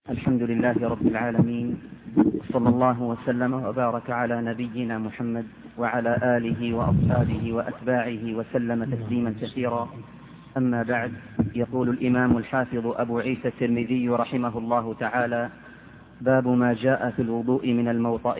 الحمد لله رب العالمين، صلى الله وسلم وبارك على نبينا محمد وعلى آله وأصحابه وأتباعه وسلم تسليما كثيرا. أما بعد، يقول الإمام الحافظ أبو عيسى الترمذي رحمه الله تعالى: باب ما جاء في الوضوء من الموطأ.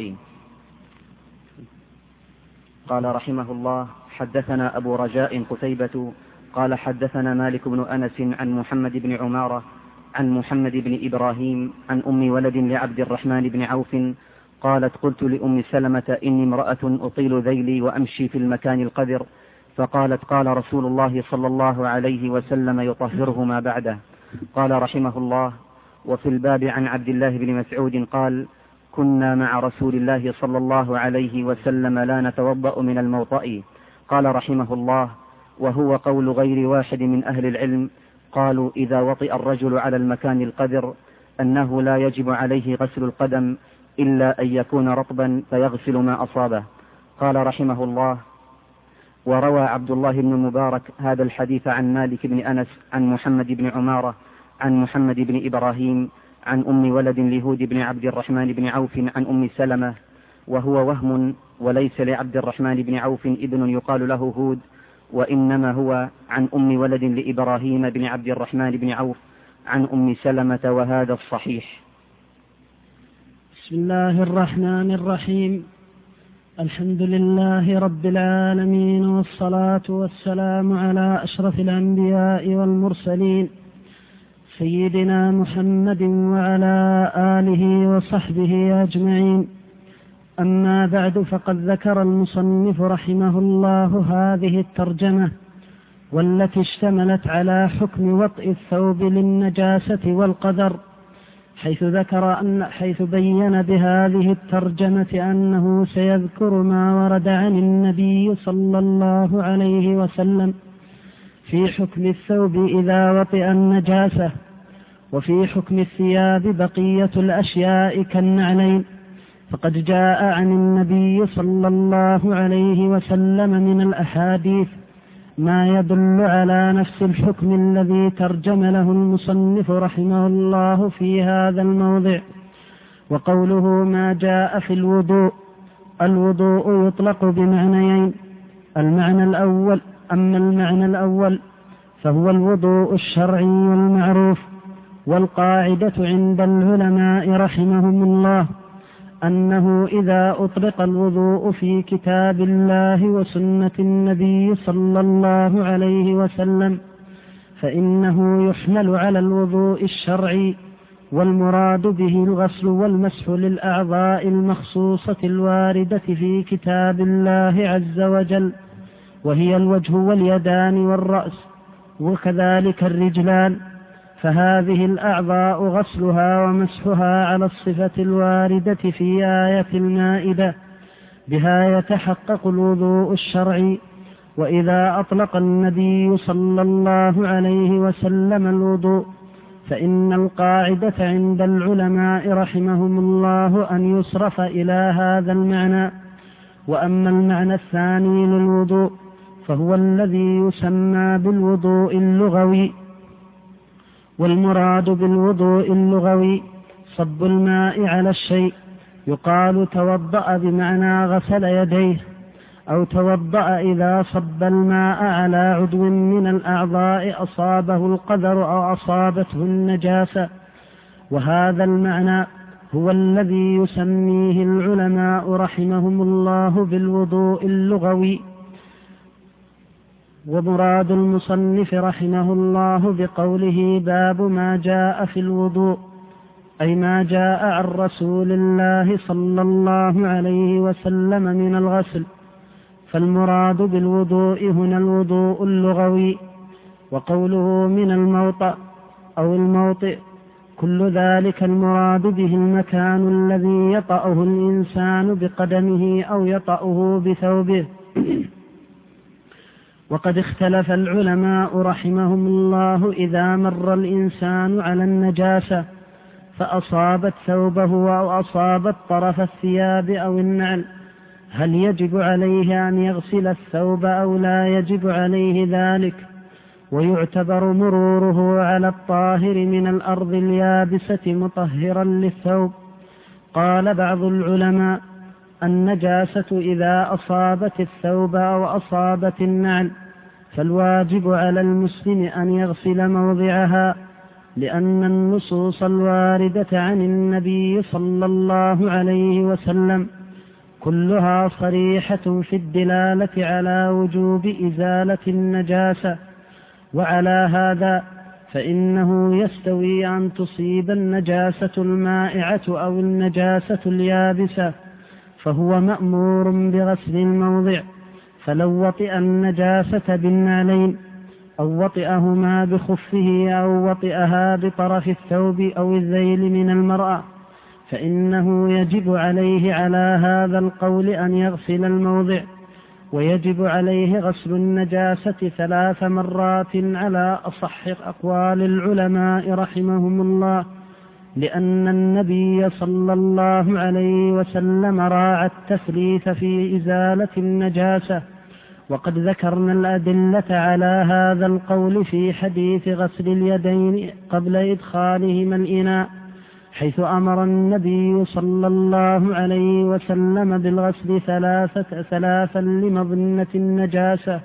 قال رحمه الله: حدثنا أبو رجاء قتيبة قال حدثنا مالك بن أنس عن محمد بن عمارة عن محمد بن إبراهيم عن أم ولد لعبد الرحمن بن عوف قالت: قلت لأم سلمة: إني امرأة أطيل ذيلي وأمشي في المكان القذر، فقالت: قال رسول الله صلى الله عليه وسلم: يطهره ما بعده. قال رحمه الله: وفي الباب عن عبد الله بن مسعود قال: كنا مع رسول الله صلى الله عليه وسلم لا نتوضأ من الموطأ. قال رحمه الله: وهو قول غير واحد من أهل العلم، قالوا إذا وطئ الرجل على المكان القذر أنه لا يجب عليه غسل القدم إلا أن يكون رطبا فيغسل ما أصابه. قال رحمه الله: وروى عبد الله بن المبارك هذا الحديث عن مالك بن أنس عن محمد بن عمارة عن محمد بن إبراهيم عن أم ولد لهود بن عبد الرحمن بن عوف عن أم سلمة، وهو وهم، وليس لعبد الرحمن بن عوف ابن يقال له هود، وإنما هو عن أم ولد لإبراهيم بن عبد الرحمن بن عوف عن أم سلمة، وهذا الصحيح. بسم الله الرحمن الرحيم. الحمد لله رب العالمين، والصلاة والسلام على أشرف الأنبياء والمرسلين سيدنا محمد وعلى آله وصحبه أجمعين. أما بعد، فقد ذكر المصنف رحمه الله هذه الترجمة، والتي اشتملت على حكم وطئ الثوب للنجاسة والقذر، حيث بين بهذه الترجمة أنه سيذكر ما ورد عن النبي صلى الله عليه وسلم في حكم الثوب إذا وطئ النجاسة، وفي حكم الثياب بقية الأشياء كالنعلين. فقد جاء عن النبي صلى الله عليه وسلم من الأحاديث ما يدل على نفس الحكم الذي ترجم له المصنف رحمه الله في هذا الموضع. وقوله ما جاء في الوضوء: الوضوء يطلق بمعنيين. المعنى الأول فهو الوضوء الشرعي المعروف، والقاعدة عند العلماء رحمهم الله أنه إذا أطلق الوضوء في كتاب الله وسنة النبي صلى الله عليه وسلم فإنه يحمل على الوضوء الشرعي، والمراد به الغسل والمسح للأعضاء المخصوصة الواردة في كتاب الله عز وجل، وهي الوجه واليدان والرأس، وكذلك الرجلان. فهذه الأعضاء غسلها ومسحها على الصفة الواردة في آية المائدة، بها يتحقق الوضوء الشرعي. وإذا أطلق النبي صلى الله عليه وسلم الوضوء فإن القاعدة عند العلماء رحمهم الله أن يصرف إلى هذا المعنى. وأما المعنى الثاني للوضوء فهو الذي يسمى بالوضوء اللغوي، والمراد بالوضوء اللغوي صب الماء على الشيء، يقال توضأ بمعنى غسل يديه، أو توضأ إذا صب الماء على عضو من الأعضاء أصابه القذر أو أصابته النجاسة. وهذا المعنى هو الذي يسميه العلماء رحمهم الله بالوضوء اللغوي. ومراد المصنف رحمه الله بقوله باب ما جاء في الوضوء أي ما جاء عن رسول الله صلى الله عليه وسلم من الغسل، فالمراد بالوضوء هنا الوضوء اللغوي. وقوله من الموطأ أو الموطئ كل ذلك المراد به المكان الذي يطأه الإنسان بقدمه أو يطأه بثوبه. وقد اختلف العلماء رحمهم الله إذا مر الإنسان على النجاسة فأصابت ثوبه أو أصابت طرف الثياب أو النعل، هل يجب عليه أن يغسل الثوب أو لا يجب عليه ذلك؟ ويعتبر مروره على الطاهر من الأرض اليابسة مطهرا للثوب. قال بعض العلماء: النجاسة إذا أصابت الثوب أو أصابت النعل فالواجب على المسلم أن يغسل موضعها، لأن النصوص الواردة عن النبي صلى الله عليه وسلم كلها صريحة في الدلالة على وجوب إزالة النجاسة. وعلى هذا فإنه يستوي أن تصيب النجاسة المائعة أو النجاسة اليابسة، فهو مأمور بغسل الموضع. فلو وطئ النجاسة بالنعلين أو وطئهما بخفه أو وطئها بطرف الثوب أو الذيل من المرأة فإنه يجب عليه على هذا القول أن يغسل الموضع، ويجب عليه غسل النجاسة 3 مرات على أصح أقوال العلماء رحمهم الله، لأن النبي صلى الله عليه وسلم راعى التثليث في إزالة النجاسة. وقد ذكرنا الأدلة على هذا القول في حديث غسل اليدين قبل إدخالهما الإناء، حيث أمر النبي صلى الله عليه وسلم بالغسل 3 لمظنة النجاسة.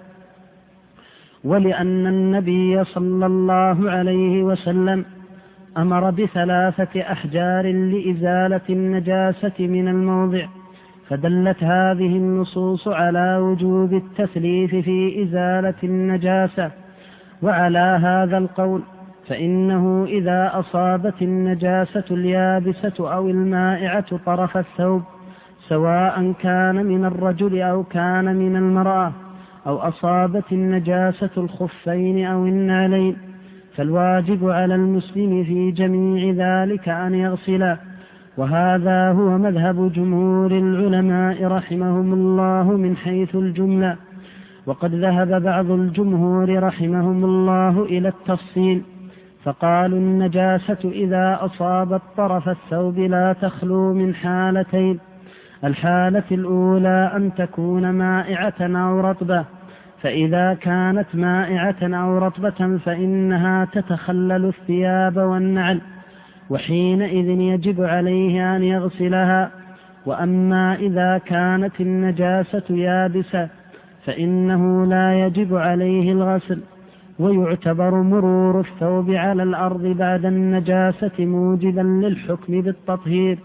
ولأن النبي صلى الله عليه وسلم أمر ب3 أحجار لإزالة النجاسة من الموضع، فدلت هذه النصوص على وجوب التثليث في إزالة النجاسة. وعلى هذا القول فإنه إذا أصابت النجاسة اليابسة أو المائعة طرف الثوب، سواء كان من الرجل أو كان من المرأة، أو أصابت النجاسة الخفين أو النعلين، فالواجب على المسلم في جميع ذلك أن يغسله. وهذا هو مذهب جمهور العلماء رحمهم الله من حيث الجملة. وقد ذهب بعض الجمهور رحمهم الله إلى التفصيل، فقالوا النجاسة إذا أصابت طرف الثوب لا تخلو من حالتين: الحالة الأولى أن تكون مائعة أو رطبة، فإذا كانت مائعة أو رطبة فإنها تتخلل الثياب والنعل، وحينئذ يجب عليه أن يغسلها. وأما إذا كانت النجاسة يابسة فإنه لا يجب عليه الغسل، ويعتبر مرور الثوب على الأرض بعد النجاسة موجبا للحكم بالتطهير.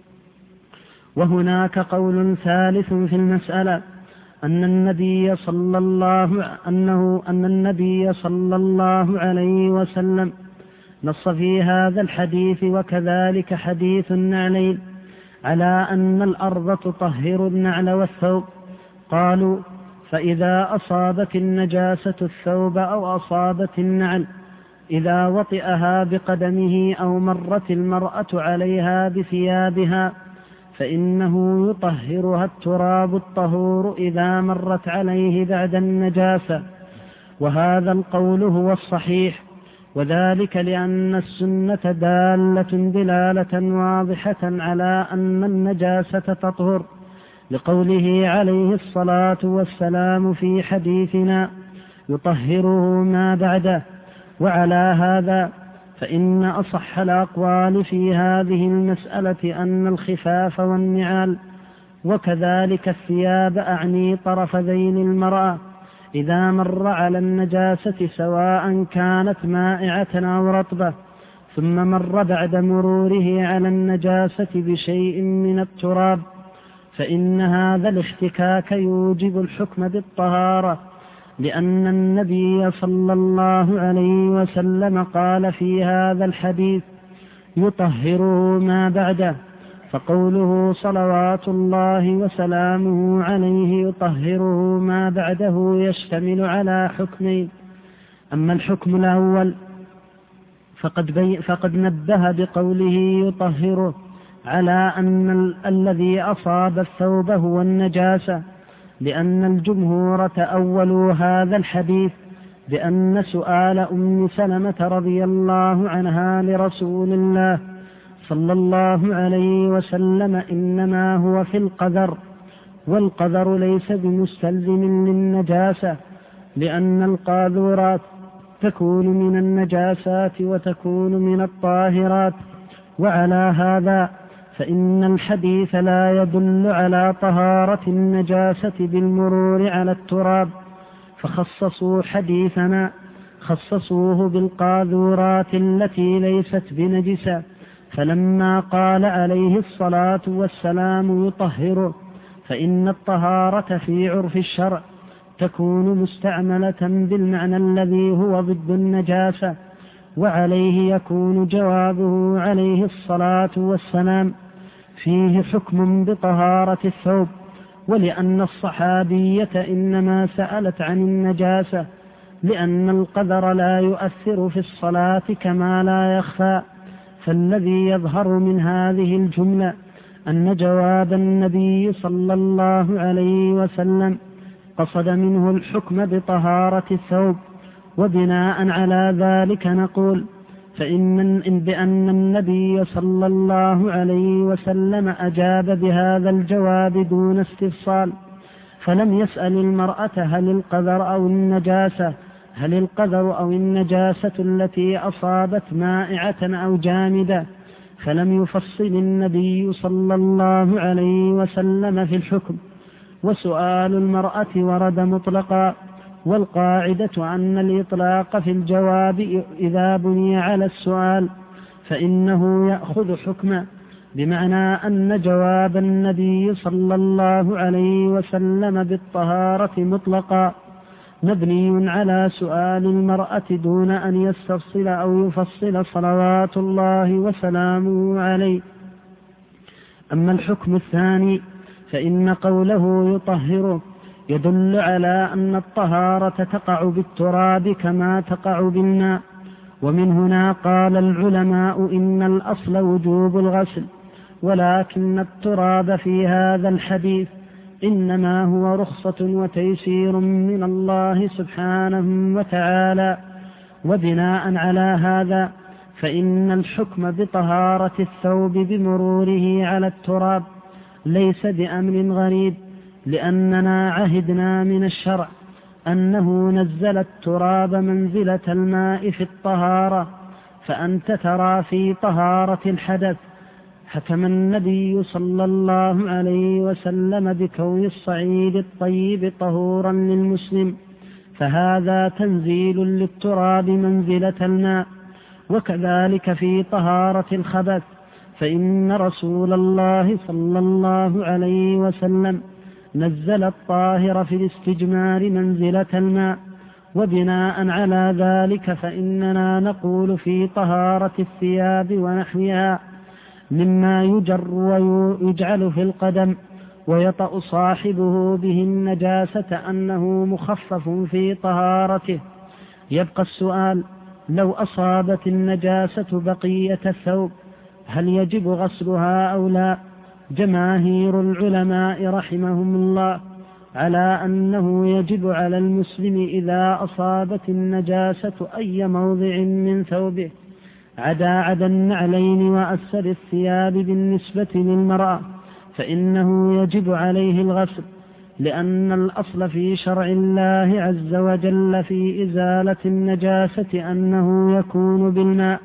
وهناك قول ثالث في المسألة، أن النبي صلى الله عليه وسلم نص في هذا الحديث وكذلك حديث النعلين على أن الأرض تطهر النعل والثوب. قالوا: فإذا أصابت النجاسة الثوب أو أصابت النعل، إذا وطئها بقدمه أو مرت المرأة عليها بثيابها فإنه يطهرها التراب الطهور إذا مرت عليه بعد النجاسة. وهذا القول هو الصحيح، وذلك لأن السنة دالة دلالة واضحة على أن النجاسة تطهر، لقوله عليه الصلاة والسلام في حديثنا: يطهره ما بعده. وعلى هذا فإن أصح الأقوال في هذه المسألة أن الخفاف والنعال وكذلك الثياب، أعني طرف ذيل المرأة، إذا مر على النجاسة سواء كانت مائعة أو رطبة ثم مر بعد مروره على النجاسة بشيء من التراب فإن هذا الاحتكاك يوجب الحكم بالطهارة، لأن النبي صلى الله عليه وسلم قال في هذا الحديث: يطهره ما بعده. فقوله صلوات الله وسلامه عليه يطهره ما بعده يشتمل على حكمين: أما الحكم الأول فقد نبه بقوله يطهره على أن الذي أصاب الثوب هو النجاسة، لأن الجمهور تأولوا هذا الحديث بأن سؤال أم سلمة رضي الله عنها لرسول الله صلى الله عليه وسلم إنما هو في القذر، والقذر ليس بمستلزم للنجاسة، لأن القاذورات تكون من النجاسات وتكون من الطاهرات. وعلى هذا فإن الحديث لا يدل على طهارة النجاسة بالمرور على التراب، فخصصوا حديثنا خصصوه بالقاذورات التي ليست بنجسة، فلما قال عليه الصلاة والسلام يطهر، فإن الطهارة في عرف الشرع تكون مستعملة بالمعنى الذي هو ضد النجاسة، وعليه يكون جوابه عليه الصلاة والسلام فيه حكم بطهارة الثوب. ولأن الصحابية إنما سألت عن النجاسة لأن القدر لا يؤثر في الصلاة كما لا يخفى، فالذي يظهر من هذه الجملة أن جواب النبي صلى الله عليه وسلم قصد منه الحكم بطهارة الثوب. وبناء على ذلك نقول بأن النبي صلى الله عليه وسلم أجاب بهذا الجواب دون استفصال، فلم يسأل المرأة هل القذر أو النجاسة التي أصابت مائعة أو جامدة، فلم يفصل النبي صلى الله عليه وسلم في الحكم. وسؤال المرأة ورد مطلقا، والقاعدة أن الإطلاق في الجواب إذا بني على السؤال فإنه يأخذ حكما، بمعنى أن جواب النبي صلى الله عليه وسلم بالطهارة مطلقا مبني على سؤال المرأة دون أن يستفصل أو يفصل صلوات الله وسلامه عليه. أما الحكم الثاني فإن قوله يطهر يدل على أن الطهارة تقع بالتراب كما تقع بالماء، ومن هنا قال العلماء إن الأصل وجوب الغسل، ولكن التراب في هذا الحديث إنما هو رخصة وتيسير من الله سبحانه وتعالى. وبناء على هذا فإن الحكم بطهارة الثوب بمروره على التراب ليس بأمر غريب، لأننا عهدنا من الشرع أنه نزل التراب منزلة الماء في الطهارة، فأنت ترى في طهارة الحدث حكم النبي صلى الله عليه وسلم بكون الصعيد الطيب طهورا للمسلم، فهذا تنزيل للتراب منزلة الماء. وكذلك في طهارة الخبث فإن رسول الله صلى الله عليه وسلم نزل الطاهر في الاستجمار منزلة الماء. وبناء على ذلك فإننا نقول في طهارة الثياب ونحوها مما يجر ويجعل في القدم ويطأ صاحبه به النجاسة أنه مخفف في طهارته. يبقى السؤال: لو أصابت النجاسة بقية الثوب هل يجب غسلها أو لا؟ جماهير العلماء رحمهم الله على أنه يجب على المسلم إذا أصابت النجاسة أي موضع من ثوبه عدا النعلين وأسفل الثياب بالنسبة للمرأة، فإنه يجب عليه الغسل، لأن الأصل في شرع الله عز وجل في إزالة النجاسة أنه يكون بالماء،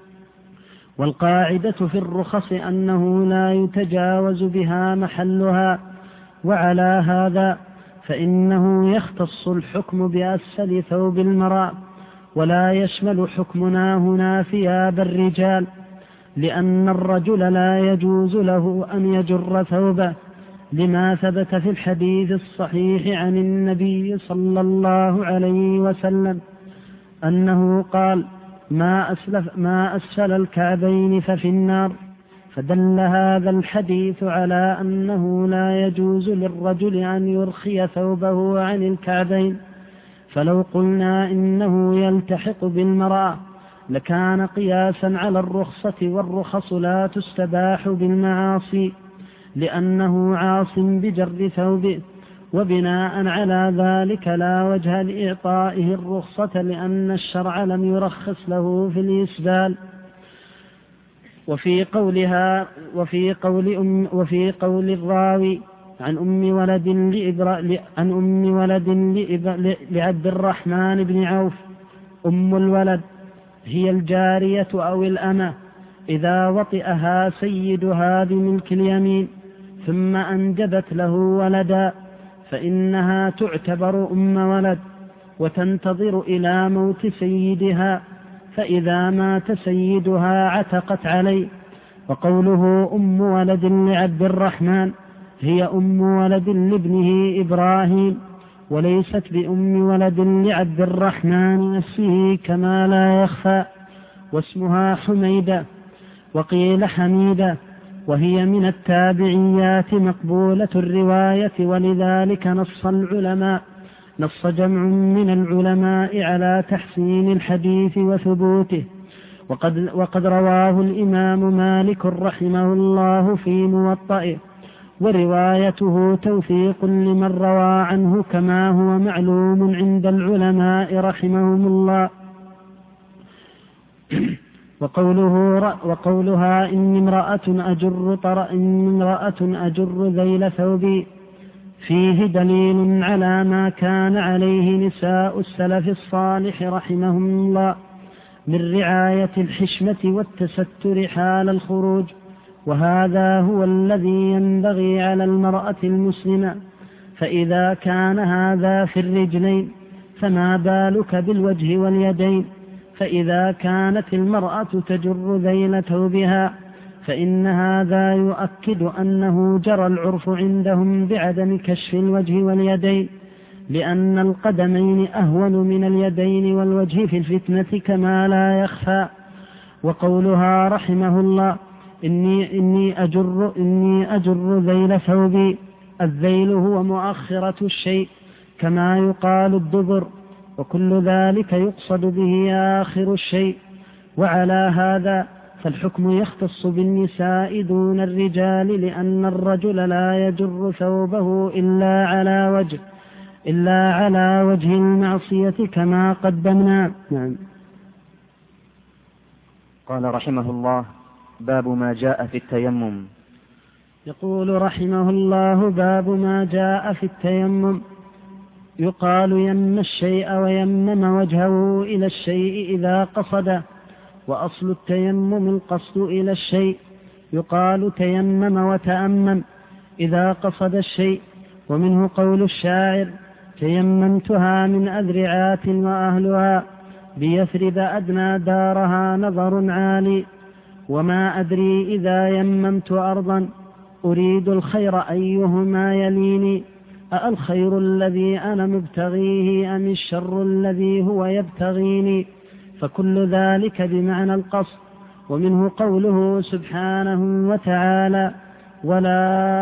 والقاعدة في الرخص أنه لا يتجاوز بها محلها. وعلى هذا فإنه يختص الحكم بأسفل ثوب المرأة، ولا يشمل حكمنا هنا ثياب الرجال، لأن الرجل لا يجوز له أن يجر ثوبه، لما ثبت في الحديث الصحيح عن النبي صلى الله عليه وسلم أنه قال: ما أسفل الكعبين ففي النار. فدل هذا الحديث على أنه لا يجوز للرجل أن يرخي ثوبه عن الكعبين، فلو قلنا إنه يلتحق بالمرأة لكان قياسا على الرخصة، والرخص لا تستباح بالمعاصي لأنه عاص بجر ثوبه، وبناء على ذلك لا وجه لإعطائه الرخصة لأن الشرع لم يرخص له في الإسبال. وفي قول الراوي عن أم ولد لعبد الرحمن بن عوف: أم الولد هي الجارية أو الأمة إذا وطئها سيدها بملك اليمين ثم أنجبت له ولدا فإنها تعتبر أم ولد وتنتظر إلى موت سيدها، فإذا مات سيدها عتقت عليه. وقوله أم ولد لعبد الرحمن هي أم ولد لابنه إبراهيم، وليست بأم ولد لعبد الرحمن نفسه كما لا يخفى. واسمها حميدة وقيل حميدة، وهي من التابعيات مقبولة الرواية، ولذلك نص جمع من العلماء على تحسين الحديث وثبوته. وقد رواه الإمام مالك رحمه الله في موطئه، وروايته توثيق لمن روى عنه كما هو معلوم عند العلماء رحمهم الله. وقولها إن امرأة أجر ذيل ثوبي فيه دليل على ما كان عليه نساء السلف الصالح رحمهم الله من رعاية الحشمة والتستر حال الخروج، وهذا هو الذي ينبغي على المرأة المسلمة. فإذا كان هذا في الرجلين فما بالك بالوجه واليدين؟ فإذا كانت المرأة تجر ذيل ثوبها فإن هذا يؤكد أنه جرى العرف عندهم بعدم كشف الوجه واليدين، لأن القدمين أهون من اليدين والوجه في الفتنة كما لا يخفى. وقولها رحمه الله إني أجر ذيل ثوبي، الذيل هو مؤخرة الشيء كما يقال الدبر، وكل ذلك يقصد به آخر الشيء. وعلى هذا فالحكم يختص بالنساء دون الرجال، لأن الرجل لا يجر ثوبه إلا على وجه المعصية كما قدمنا. نعم. قال رحمه الله: باب ما جاء في التيمم. يقول رحمه الله: باب ما جاء في التيمم. يقال يم الشيء ويمم وجهه إلى الشيء إذا قصده، وأصل التيمم القصد إلى الشيء. يقال تيمم وتأمم إذا قصد الشيء. ومنه قول الشاعر: تيممتها من أذرعات وأهلها بيثرب أدنى دارها نظر عالي، وما أدري إذا يممت أرضا أريد الخير أيهما يليني، أالخير الذي أنا مبتغيه أم الشر الذي هو يبتغيني، فكل ذلك بمعنى القصد. ومنه قوله سبحانه وتعالى: ولا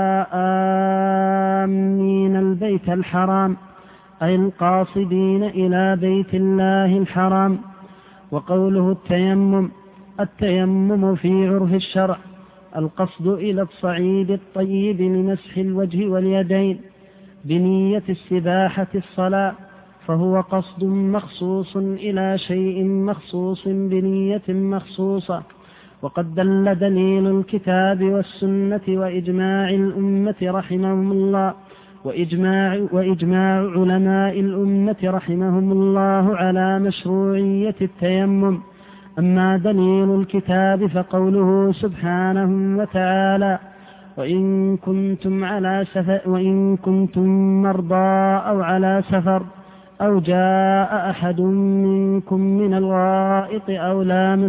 آمين البيت الحرام، أي القاصدين إلى بيت الله الحرام. وقوله التيمم في عرف الشرع القصد إلى الصعيد الطيب لمسح الوجه واليدين بنية استباحة الصلاة، فهو قصد مخصوص إلى شيء مخصوص بنية مخصوصة. وقد دل دليل الكتاب والسنة وإجماع الأمة رحمهم الله وإجماع علماء الأمة رحمهم الله على مشروعية التيمم. أما دليل الكتاب فقوله سبحانه وتعالى: وإن كنتم مرضى أو على سفر أو جاء أحد منكم من الغائط أو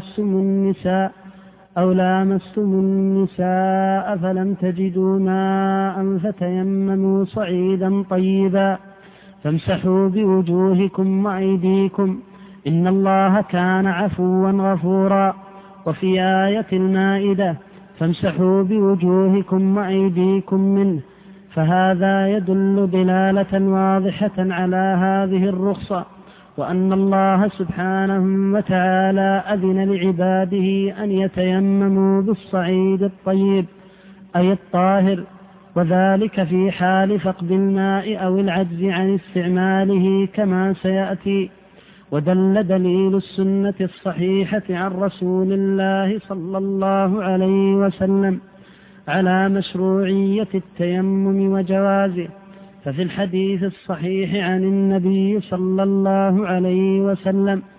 لامستم النساء فلم تجدوا ماء فتيمموا صعيدا طيبا فامسحوا بوجوهكم وأيديكم إن الله كان عفوا غفورا. وفي آية المائدة: فامسحوا بوجوهكم وأيديكم منه، فهذا يدل دلالة واضحة على هذه الرخصة، وأن الله سبحانه وتعالى أذن لعباده أن يتيمموا بالصعيد الطيب أي الطاهر، وذلك في حال فقد الماء أو العجز عن استعماله كما سيأتي. ودل دليل السنة الصحيحة عن رسول الله صلى الله عليه وسلم على مشروعية التيمم وجوازه، ففي الحديث الصحيح عن النبي صلى الله عليه وسلم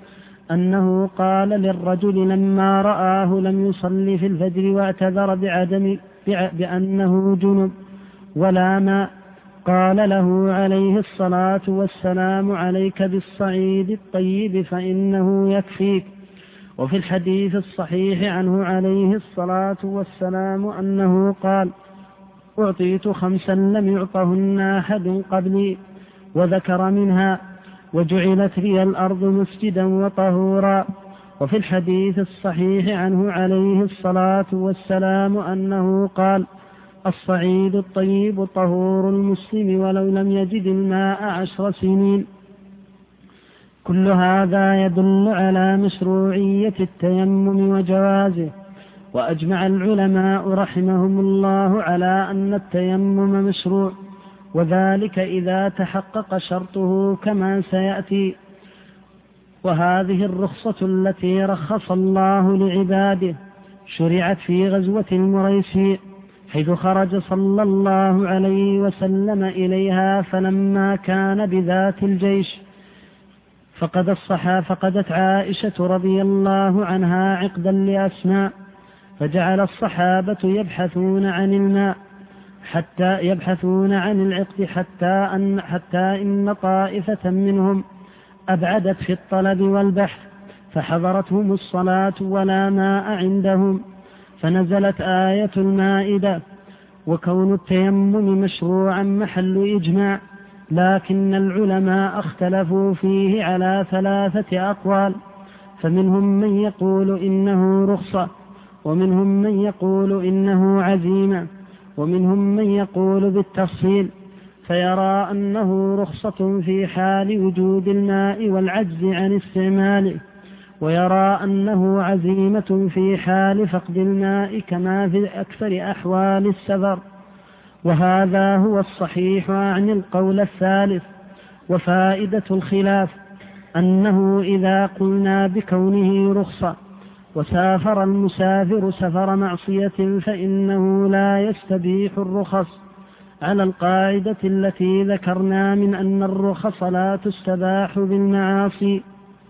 أنه قال للرجل لما رآه لم يصلي في الفجر واعتذر بأنه جنب ولا ماء، قال له عليه الصلاة والسلام: عليك بالصعيد الطيب فإنه يكفيك. وفي الحديث الصحيح عنه عليه الصلاة والسلام أنه قال: أعطيت 5 لم يعطهن أحد قبلي، وذكر منها: وجعلت لي الأرض مسجدا وطهورا. وفي الحديث الصحيح عنه عليه الصلاة والسلام أنه قال: الصعيد الطيب طهور المسلم ولو لم يجد الماء 10 سنين. كل هذا يدل على مشروعية التيمم وجوازه. وأجمع العلماء رحمهم الله على أن التيمم مشروع، وذلك إذا تحقق شرطه كما سيأتي. وهذه الرخصة التي رخص الله لعباده شرعت في غزوة المريسي، حيث خرج صلى الله عليه وسلم إليها، فلما كان بذات الجيش فقدت عائشة رضي الله عنها عقدا لأسماء، فجعل الصحابة يبحثون عن العقد حتى إن طائفة منهم أبعدت في الطلب والبحث، فحضرتهم الصلاة ولا ماء عندهم، فنزلت آية المائدة. وكون التيمم مشروعا محل إجماع، لكن العلماء اختلفوا فيه على 3 أقوال، فمنهم من يقول إنه رخصة، ومنهم من يقول إنه عزيمة، ومنهم من يقول بالتفصيل، فيرى أنه رخصة في حال وجود الماء والعجز عن استعماله، ويرى أنه عزيمة في حال فقد الماء كما في أكثر أحوال السفر. وهذا هو الصحيح عن القول الثالث. وفائدة الخلاف أنه إذا قلنا بكونه رخصة وسافر المسافر سفر معصية فإنه لا يستبيح الرخص، على القاعدة التي ذكرنا من أن الرخص لا تستباح بالمعاصي.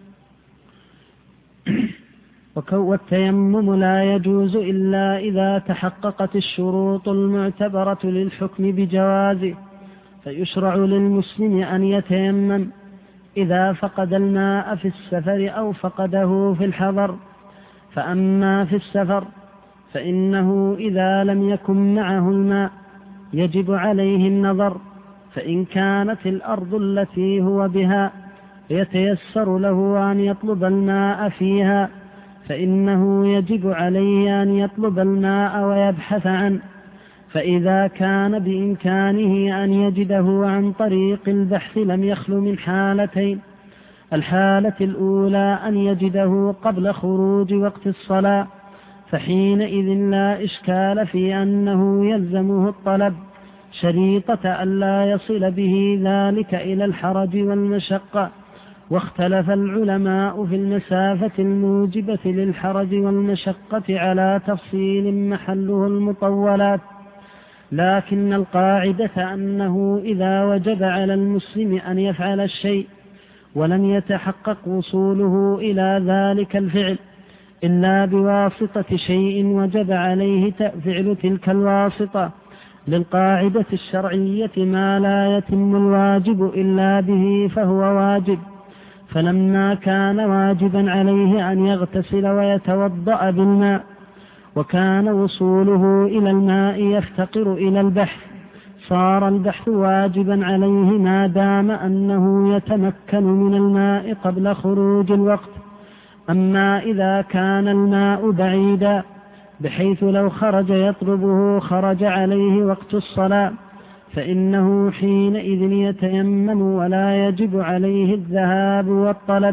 والتيمم لا يجوز إلا إذا تحققت الشروط المعتبرة للحكم بجوازه، فيشرع للمسلم أن يتيمم إذا فقد الماء في السفر أو فقده في الحضر. فأما في السفر فإنه إذا لم يكن معه الماء يجب عليه النظر، فإن كانت الأرض التي هو بها يتيسر له أن يطلب الماء فيها فإنه يجب عليه أن يطلب الماء ويبحث عنه. فإذا كان بإمكانه أن يجده عن طريق البحث لم يخل من حالتين: الحالة الأولى أن يجده قبل خروج وقت الصلاة، فحينئذ لا إشكال في أنه يلزمه الطلب شريطة ألا يصل به ذلك إلى الحرج والمشقة. واختلف العلماء في المسافة الموجبة للحرج والمشقة على تفصيل محله المطولات، لكن القاعدة أنه إذا وجب على المسلم أن يفعل الشيء ولم يتحقق وصوله إلى ذلك الفعل إلا بواسطة شيء وجب عليه فعل تلك الواسطة، للقاعدة الشرعية: ما لا يتم الواجب إلا به فهو واجب. فلما كان واجبا عليه أن يغتسل ويتوضأ بالماء، وكان وصوله إلى الماء يفتقر إلى البحث، صار البحث واجبا عليه ما دام أنه يتمكن من الماء قبل خروج الوقت. أما إذا كان الماء بعيدا بحيث لو خرج يطلبه خرج عليه وقت الصلاة، فإنه حينئذ يتيمم ولا يجب عليه الذهاب والطلب.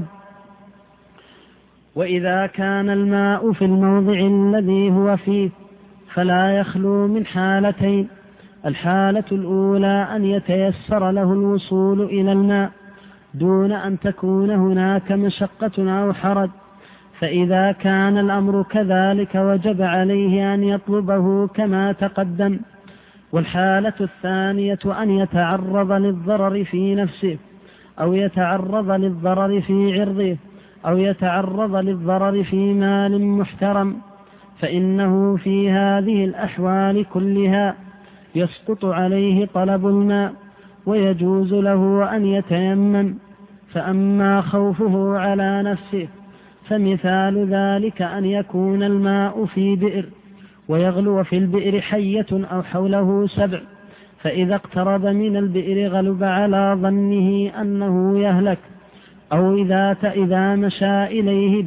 وإذا كان الماء في الموضع الذي هو فيه فلا يخلو من حالتين: الحالة الأولى أن يتيسر له الوصول إلى الماء دون أن تكون هناك مشقة أو حرج، فإذا كان الأمر كذلك وجب عليه أن يطلبه كما تقدم. والحالة الثانية أن يتعرض للضرر في نفسه أو يتعرض للضرر في عرضه أو يتعرض للضرر في مال محترم، فإنه في هذه الأحوال كلها يسقط عليه طلب الماء ويجوز له أن يتيمم. فأما خوفه على نفسه فمثال ذلك أن يكون الماء في بئر ويغلو في البئر حية أو حوله سبع، فإذا اقترب من البئر غلب على ظنه أنه يهلك، أو إذا مشى إليه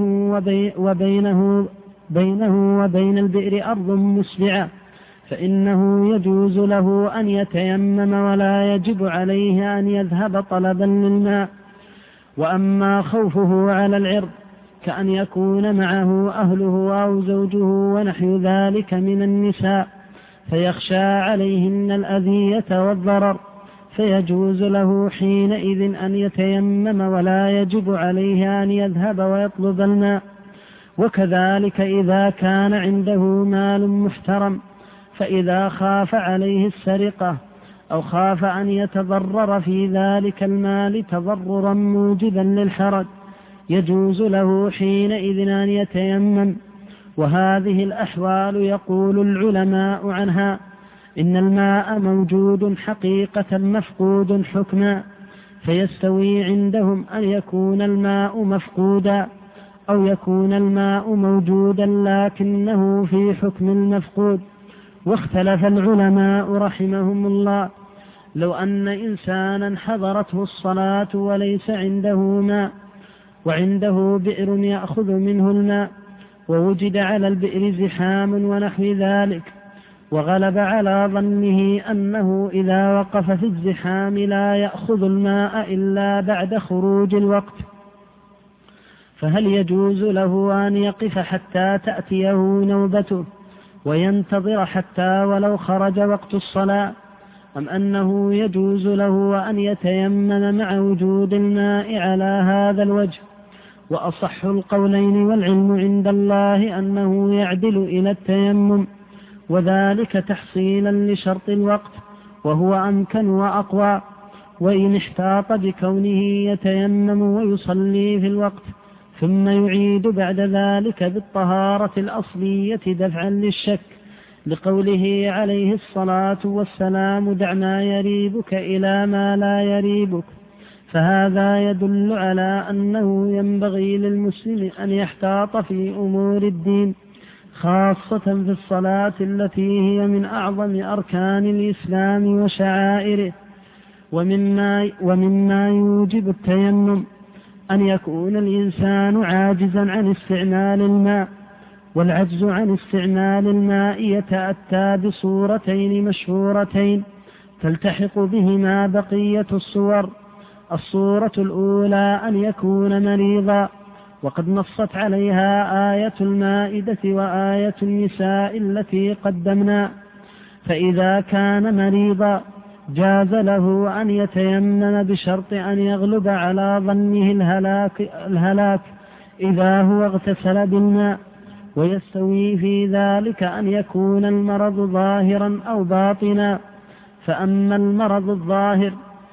بينه وبين البئر أرض مسبعة، فإنه يجوز له أن يتيمم ولا يجب عليه أن يذهب طلبا للماء. وأما خوفه على العرض كأن يكون معه أهله أو زوجه ونحو ذلك من النساء فيخشى عليهن الأذية والضرر، فيجوز له حينئذ أن يتيمم ولا يجب عليه أن يذهب ويطلب الماء. وكذلك إذا كان عنده مال محترم، فإذا خاف عليه السرقة أو خاف أن يتضرر في ذلك المال تضررا موجبا للحرج، يجوز له حينئذ أن يتيمم. وهذه الأحوال يقول العلماء عنها إن الماء موجود حقيقة مفقود حكما، فيستوي عندهم أن يكون الماء مفقودا أو يكون الماء موجودا لكنه في حكم المفقود. واختلف العلماء رحمهم الله لو أن إنسانا حضرته الصلاة وليس عنده ماء وعنده بئر يأخذ منه الماء، ووجد على البئر زحام ونحو ذلك، وغلب على ظنه أنه إذا وقف في الزحام لا يأخذ الماء إلا بعد خروج الوقت، فهل يجوز له أن يقف حتى تأتيه نوبته وينتظر حتى ولو خرج وقت الصلاة، أم أنه يجوز له أن يتيمم مع وجود الماء على هذا الوجه؟ وأصح القولين والعلم عند الله أنه يعدل إلى التيمم، وذلك تحصيلا لشرط الوقت، وهو أمكن وأقوى. وإن احتاط بكونه يتيمم ويصلي في الوقت ثم يعيد بعد ذلك بالطهارة الأصلية دفعا للشك، لقوله عليه الصلاة والسلام دع ما يريبك إلى ما لا يريبك، فهذا يدل على أنه ينبغي للمسلم أن يحتاط في أمور الدين، خاصة في الصلاة التي هي من أعظم أركان الإسلام وشعائره. ومما يوجب التيمم أن يكون الإنسان عاجزا عن استعمال الماء، والعجز عن استعمال الماء يتأتى بصورتين مشهورتين تلتحق بهما بقية الصور. الصورة الأولى أن يكون مريضا، وقد نصت عليها آية المائدة وآية النساء التي قدمنا، فإذا كان مريضا جاز له أن يتيمم بشرط أن يغلب على ظنه الهلاك إذا هو اغتسل بالماء، ويستوي في ذلك أن يكون المرض ظاهرا أو باطنا. فأما المرض الظاهر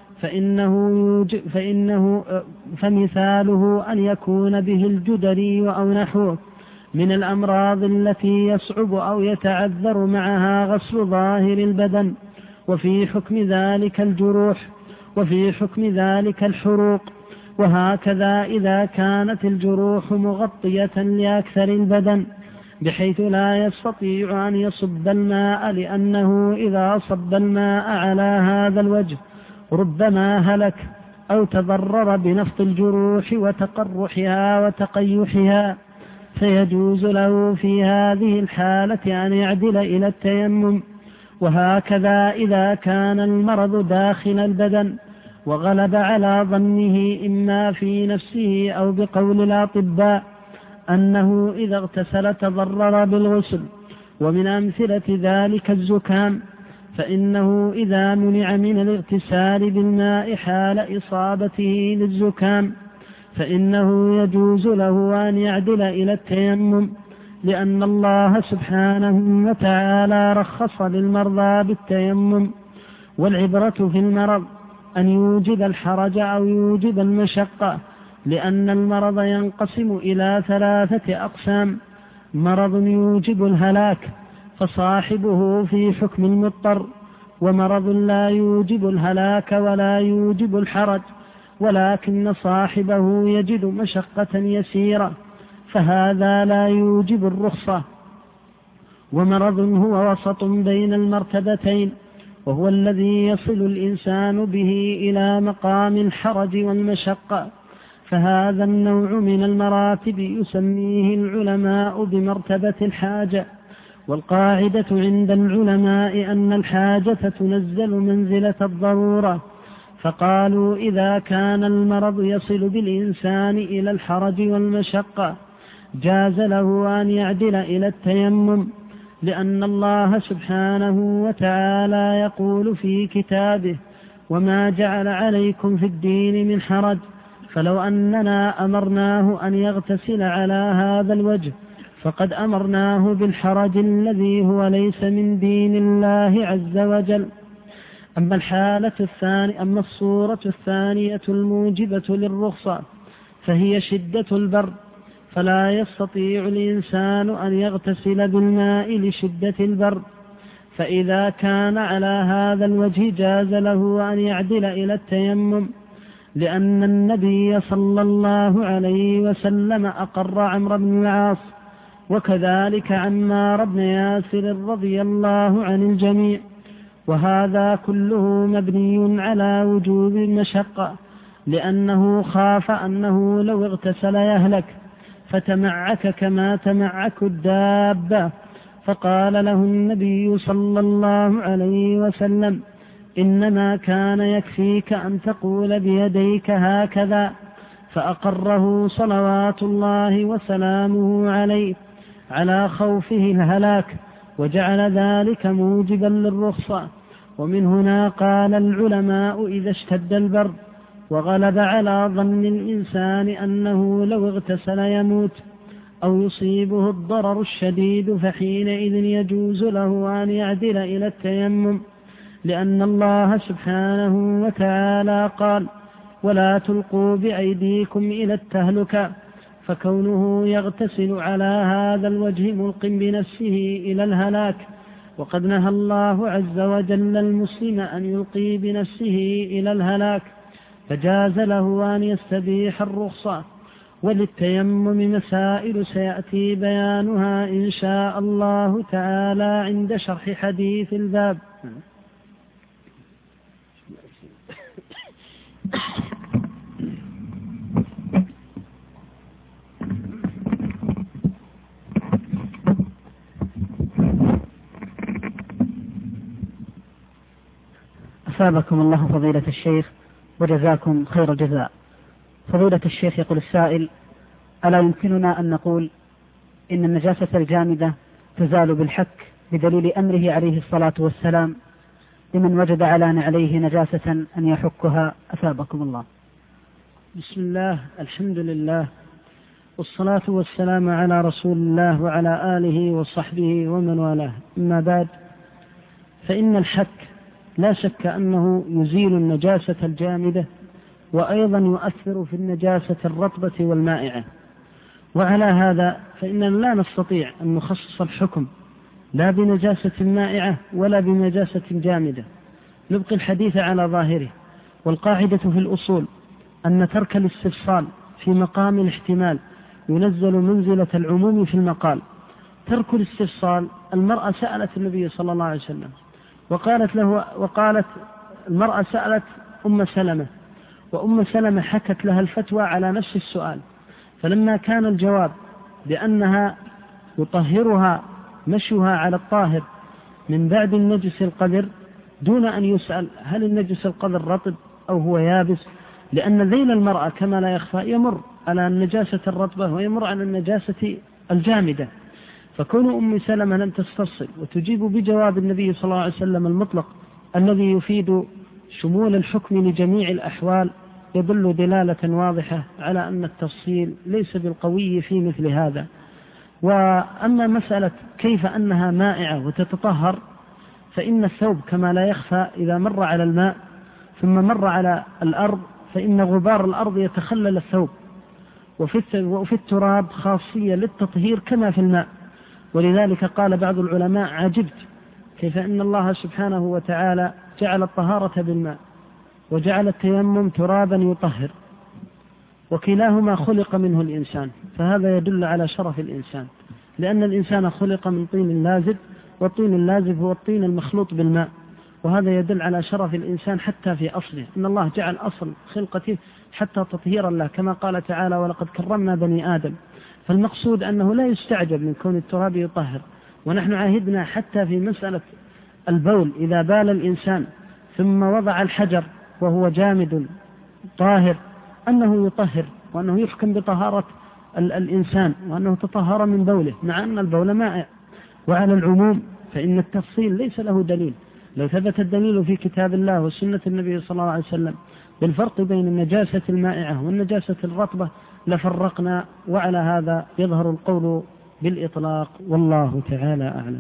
فمثاله أن يكون به الجدري أو نحوه من الأمراض التي يصعب أو يتعذر معها غسل ظاهر البدن، وفي حكم ذلك الجروح، وفي حكم ذلك الحروق. وهكذا إذا كانت الجروح مغطية لأكثر البدن بحيث لا يستطيع أن يصب الماء، لأنه إذا صب الماء على هذا الوجه ربما هلك أو تضرر بنفط الجروح وتقرحها وتقيحها، فيجوز له في هذه الحالة أن يعدل إلى التيمم. وهكذا إذا كان المرض داخل البدن وغلب على ظنه إما في نفسه أو بقول الأطباء أنه إذا اغتسل تضرر بالغسل، ومن أمثلة ذلك الزكام، فإنه إذا منع من الاغتسال بالماء حال إصابته للزكام فإنه يجوز له أن يعدل إلى التيمم، لأن الله سبحانه وتعالى رخص للمرضى بالتيمم. والعبرة في المرض أن يوجب الحرج أو يوجب المشقة، لأن المرض ينقسم إلى 3 أقسام: مرض يوجب الهلاك فصاحبه في حكم المضطر، ومرض لا يوجب الهلاك ولا يوجب الحرج ولكن صاحبه يجد مشقة يسيرة فهذا لا يوجب الرخصة، ومرض هو وسط بين المرتبتين وهو الذي يصل الإنسان به إلى مقام الحرج والمشقة، فهذا النوع من المراتب يسميه العلماء بمرتبة الحاجة. والقاعدة عند العلماء أن الحاجة تنزل منزلة الضرورة، فقالوا إذا كان المرض يصل بالإنسان إلى الحرج والمشقة جاز له أن يعدل إلى التيمم، لأن الله سبحانه وتعالى يقول في كتابه: وما جعل عليكم في الدين من حرج، فلو أننا أمرناه أن يغتسل على هذا الوجه فقد أمرناه بالحرج الذي هو ليس من دين الله عز وجل. أما الصورة الثانية الموجبة للرخصة فهي شدة البرد، فلا يستطيع الإنسان أن يغتسل بالماء لشدة البرد، فإذا كان على هذا الوجه جاز له أن يعدل إلى التيمم، لأن النبي صلى الله عليه وسلم أقر عمرو بن العاص وكذلك عمار بن ياسر رضي الله عن الجميع، وهذا كله مبني على وجوب المشقة، لأنه خاف أنه لو اغتسل يهلك فتمعك كما تمعك الدابة، فقال له النبي صلى الله عليه وسلم: إنما كان يكفيك أن تقول بيديك هكذا، فأقره صلوات الله وسلامه عليه على خوفه الهلاك، وجعل ذلك موجبا للرخصة. ومن هنا قال العلماء: إذا اشتد البرد وغلب على ظن الإنسان أنه لو اغتسل يموت أو يصيبه الضرر الشديد فحينئذ يجوز له أن يعدل إلى التيمم، لأن الله سبحانه وتعالى قال: ولا تلقوا بأيديكم إلى التهلكة، فكونه يغتسل على هذا الوجه ملق بنفسه إلى الهلاك، وقد نهى الله عز وجل المسلم أن يلقي بنفسه إلى الهلاك، فجاز له أن يستبيح الرخصة. وللتيمم مسائل سيأتي بيانها إن شاء الله تعالى عند شرح حديث الباب. أثابكم الله فضيلة الشيخ وجزاكم خير الجزاء. فضيلة الشيخ، يقول السائل: ألا يمكننا أن نقول إن النجاسة الجامدة تزال بالحك بدليل أمره عليه الصلاة والسلام لمن وجد على نعليه نجاسة أن يحكها؟ أثابكم الله. بسم الله، الحمد لله، والصلاة والسلام على رسول الله وعلى آله وصحبه ومن والاه. أما بعد، فإن الحك لا شك أنه يزيل النجاسة الجامدة، وأيضا يؤثر في النجاسة الرطبة والمائعة. وعلى هذا فإننا لا نستطيع أن نخصص الحكم لا بنجاسة مائعة ولا بنجاسة جامدة، نبقي الحديث على ظاهره. والقاعدة في الأصول أن ترك الاستفصال في مقام الاحتمال ينزل منزلة العموم في المقال. ترك الاستفصال، المرأة سألت النبي صلى الله عليه وسلم وقالت المرأة سألت أم سلمة، وأم سلمة حكت لها الفتوى على نفس السؤال، فلما كان الجواب بأنها يطهرها مشيها على الطاهر من بعد النجس القذر دون أن يسأل هل النجس القذر رطب أو هو يابس، لأن ذيل المرأة كما لا يخفى يمر على النجاسة الرطبة ويمر على النجاسة الجامدة. فكون أم سلمة لم تستفصل وتجيب بجواب النبي صلى الله عليه وسلم المطلق الذي يفيد شمول الحكم لجميع الأحوال يدل دلالة واضحة على أن التفصيل ليس بالقوي في مثل هذا. وأما مسألة كيف أنها مائعة وتتطهر، فإن الثوب كما لا يخفى إذا مر على الماء ثم مر على الأرض فإن غبار الأرض يتخلل الثوب وفي التراب خاصية للتطهير كما في الماء. ولذلك قال بعض العلماء: عجبت كيف أن الله سبحانه وتعالى جعل الطهارة بالماء وجعل التيمم ترابا يطهر، وكلاهما خلق منه الإنسان. فهذا يدل على شرف الإنسان، لأن الإنسان خلق من طين لازب، والطين اللازب هو الطين المخلوط بالماء، وهذا يدل على شرف الإنسان حتى في أصله، إن الله جعل أصل خلقته حتى تطهيرا له، كما قال تعالى: ولقد كرمنا بني آدم. فالمقصود أنه لا يستعجب من كون التراب يطهر. ونحن عاهدنا حتى في مسألة البول، إذا بال الإنسان ثم وضع الحجر وهو جامد طاهر أنه يطهر، وأنه يحكم بطهارة الإنسان، وأنه تطهر من بوله، مع أن البول مائع. وعلى العموم فإن التفصيل ليس له دليل. لو ثبت الدليل في كتاب الله وسنة النبي صلى الله عليه وسلم بالفرق بين النجاسة المائعة والنجاسة الرطبة لفرقنا، وعلى هذا يظهر القول بالإطلاق، والله تعالى أعلم.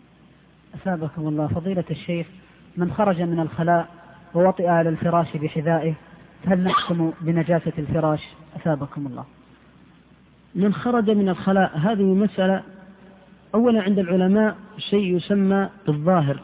أثابكم الله. فضيلة الشيخ، من خرج من الخلاء ووطئ على الفراش بحذائه هل نحكم بنجاسة الفراش؟ أثابكم الله. من خرج من الخلاء هذه مسألة. أولا عند العلماء شيء يسمى بالظاهر.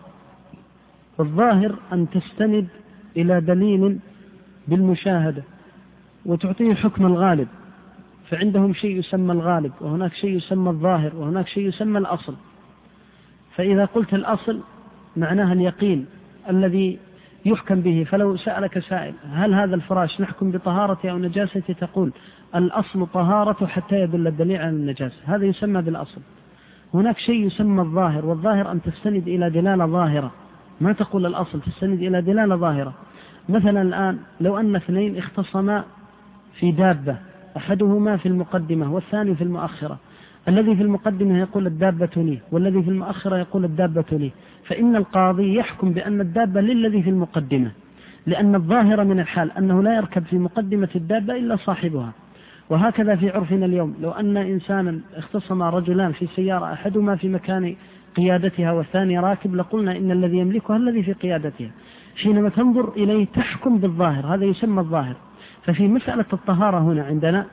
الظاهر أن تستند إلى دليل بالمشاهدة وتعطيه حكم الغالب، فعندهم شيء يسمى الغالب، وهناك شيء يسمى الظاهر، وهناك شيء يسمى الأصل. فإذا قلت الأصل معناها اليقين الذي يحكم به. فلو سألك سائل: هل هذا الفراش نحكم بطهارته أو نجاسته؟ تقول: الأصل طهارته حتى يدل الدليل على النجاسة. هذا يسمى بالأصل. هناك شيء يسمى الظاهر، والظاهر أن تستند إلى دلالة ظاهرة، ما تقول الأصل، تستند إلى دلالة ظاهرة. مثلا الآن لو أن اثنين اختصما في دابة، أحدهما في المقدمة والثاني في المؤخرة، الذي في المقدمة يقول الدابة لي، والذي في المؤخرة يقول الدابة لي، فإن القاضي يحكم بأن الدابة للذي في المقدمة، لأن الظاهر من الحال أنه لا يركب في مقدمة الدابة إلا صاحبها. وهكذا في عرفنا اليوم، لو أن إنسانا اختصم رجلان في سيارة، أحدهما في مكان قيادتها والثاني راكب، لقلنا إن الذي يملكها الذي في قيادتها. حينما تنظر إليه تحكم بالظاهر، هذا يسمى الظاهر. ففي مسألة الطهارة هنا عندنا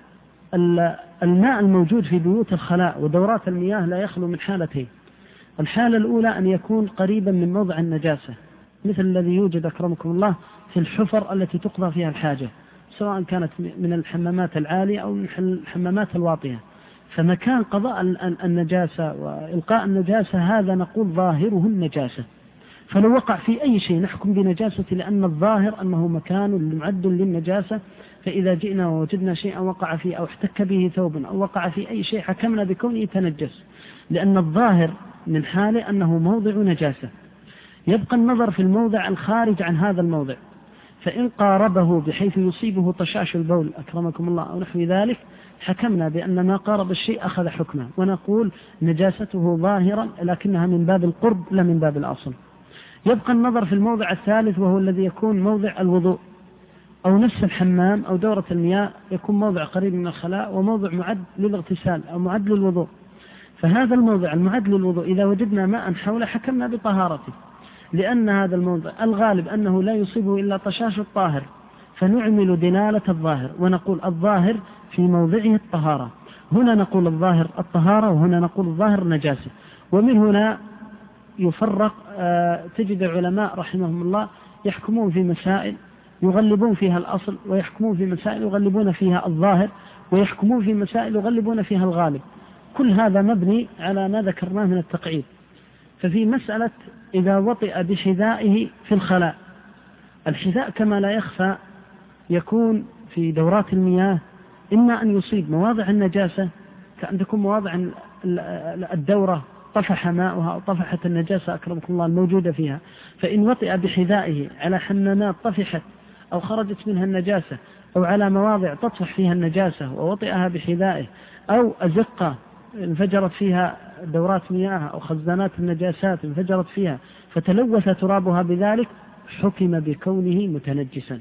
الماء الموجود في بيوت الخلاء ودورات المياه لا يخلو من حالتين. الحالة الأولى أن يكون قريبا من موضع النجاسة، مثل الذي يوجد أكرمكم الله في الحفر التي تقضى فيها الحاجة، سواء كانت من الحمامات العالية أو من الحمامات الواطية. فمكان قضاء النجاسة وإلقاء النجاسة هذا نقول ظاهره النجاسة. فلو وقع في أي شيء نحكم بنجاسة، لأن الظاهر أنه مكان معد للنجاسة. فإذا جئنا ووجدنا شيئا وقع فيه أو احتك به ثوب أو وقع في أي شيء حكمنا بكونه يتنجس، لأن الظاهر من حاله أنه موضع نجاسة. يبقى النظر في الموضع الخارج عن هذا الموضع، فإن قاربه بحيث يصيبه طشاش البول أكرمكم الله أو نحو ذلك، حكمنا بأن ما قارب الشيء أخذ حكمه، ونقول نجاسته ظاهرا لكنها من باب القرب لا من باب الأصل. يبقى النظر في الموضع الثالث، وهو الذي يكون موضع الوضوء أو نفس الحمام أو دورة المياه، يكون موضع قريب من الخلاء وموضع معد للاغتسال أو معد للوضوء. فهذا الموضع المعد للوضوء إذا وجدنا ماء حوله حكمنا بطهارته، لأن هذا الموضع الغالب أنه لا يصيبه إلا طشاش الطاهر، فنعمل دلالة الظاهر ونقول الظاهر في موضعه الطهارة. هنا نقول الظاهر الطهارة، وهنا نقول الظاهر نجاسة. ومن هنا يفرق. تجد العلماء رحمهم الله يحكمون في مسائل يغلبون فيها الأصل، ويحكمون في مسائل يغلبون فيها الظاهر، ويحكمون في مسائل يغلبون فيها الغالب. كل هذا مبني على ما ذكرناه من التقعيد. ففي مسألة إذا وطئ بحذائه في الخلاء، الحذاء كما لا يخفى يكون في دورات المياه إما أن يصيب مواضع النجاسة، كأن تكون مواضع الدورة طفح ماؤها أو طفحت النجاسة أكرمكم الله الموجودة فيها، فإن وطئ بحذائه على حمامات طفحت أو خرجت منها النجاسة، أو على مواضع تطفح فيها النجاسة ووطئها بحذائه، أو أزقة انفجرت فيها دورات مياه أو خزانات النجاسات انفجرت فيها فتلوث ترابها بذلك، حكم بكونه متنجسا.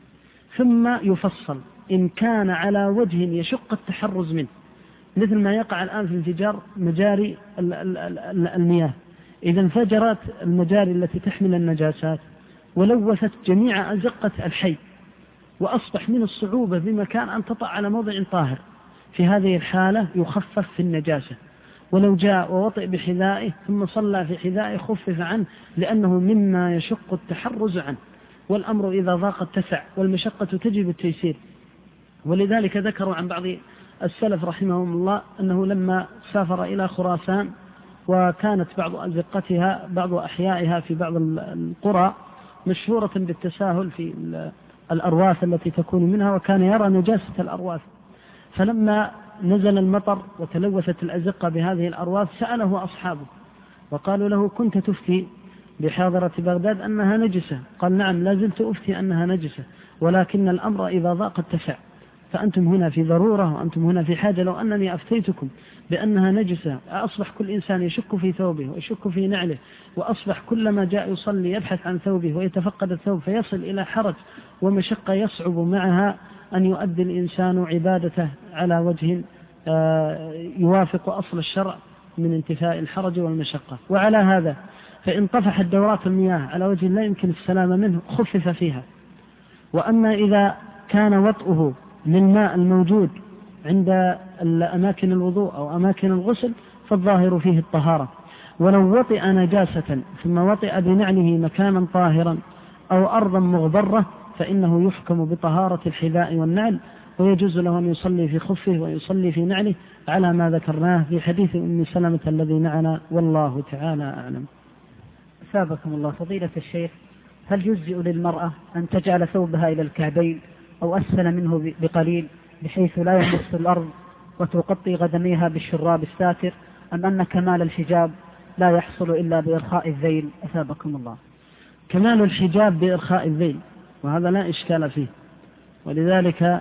ثم يفصل إن كان على وجه يشق التحرز منه، مثل ما يقع الآن في انفجار مجاري المياه. إذا انفجرت المجاري التي تحمل النجاسات ولوثت جميع أزقة الحي، وأصبح من الصعوبة بمكان أن تطأ على موضع طاهر، في هذه الحالة يخفف في النجاسة. ولو جاء ووطئ بحذائه ثم صلى في حذائه خفف عنه، لأنه مما يشق التحرز عنه، والأمر إذا ضاق اتسع، والمشقة تجب التيسير. ولذلك ذكروا عن بعض السلف رحمهم الله أنه لما سافر إلى خراسان وكانت بعض أزقتها بعض أحيائها في بعض القرى مشهورة بالتساهل في الأرواث التي تكون منها، وكان يرى نجاسة الأرواث، فلما نزل المطر وتلوثت الأزقة بهذه الأرواث سأله أصحابه وقالوا له: كنت تفتي بحاضرة بغداد أنها نجسة؟ قال: نعم، لا زلت أفتي أنها نجسة، ولكن الأمر إذا ضاق اتسع، فأنتم هنا في ضرورة وأنتم هنا في حاجة. لو أنني أفتيتكم بأنها نجسة أصبح كل إنسان يشك في ثوبه ويشك في نعله، وأصبح كلما جاء يصلي يبحث عن ثوبه ويتفقد الثوب، فيصل إلى حرج ومشقة يصعب معها أن يؤدي الإنسان عبادته على وجه يوافق أصل الشرع من انتفاء الحرج والمشقة. وعلى هذا فإن طفحت دورات المياه على وجه لا يمكن السلام منه خفف فيها. وأما إذا كان وطئه للماء الموجود عند أماكن الوضوء أو أماكن الغسل فالظاهر فيه الطهارة. ولو وطئ نجاسة ثم وطئ بنعله مكانا طاهرا أو أرضا مغبرة فإنه يحكم بطهارة الحذاء والنعل، ويجوز له أن يصلي في خفه ويصلي في نعله على ما ذكرناه في حديث أم سلمة الذي معنا، والله تعالى أعلم. أثابكم الله. فضيلة الشيخ، هل يجزئ للمرأة أن تجعل ثوبها إلى الكعبين أو أسفل منه بقليل بحيث لا يمس الأرض وتغطي قدميها بالشراب الساتر، أم أن كمال الحجاب لا يحصل إلا بإرخاء الذيل؟ أثابكم الله. كمال الحجاب بإرخاء الذيل، وهذا لا إشكال فيه، ولذلك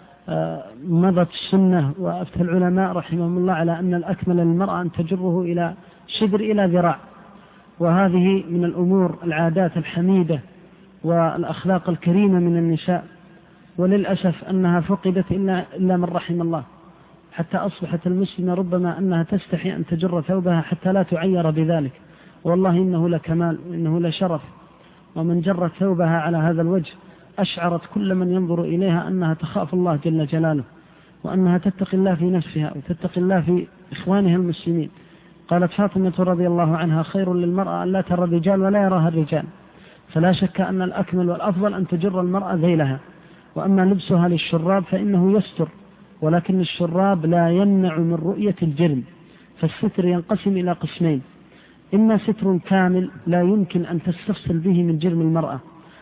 مضت السنة وأفتى العلماء رحمهم الله على أن الأكمل للمرأة أن تجره إلى شبر إلى ذراع، وهذه من الأمور العادات الحميدة والأخلاق الكريمة من النساء، وللأسف أنها فقدت إلا من رحم الله، حتى أصبحت المسلمة ربما أنها تستحي أن تجر ثوبها حتى لا تعير بذلك، والله إنه لكمال وإنه لشرف. ومن جرت ثوبها على هذا الوجه أشعرت كل من ينظر إليها أنها تخاف الله جل جلاله، وأنها تتقي الله في نفسها وتتقي الله في إخوانها المسلمين. قالت فاطمة رضي الله عنها: خير للمرأة أن لا ترى الرجال ولا يراها الرجال. فلا شك أن الأكمل والأفضل أن تجر المرأة ذيلها. وأما لبسها للشراب فإنه يستر، ولكن الشراب لا يمنع من رؤية الجرم، فالستر ينقسم إلى قسمين: إما ستر كامل لا يمكن أن تستفصل به من جرم المرأة،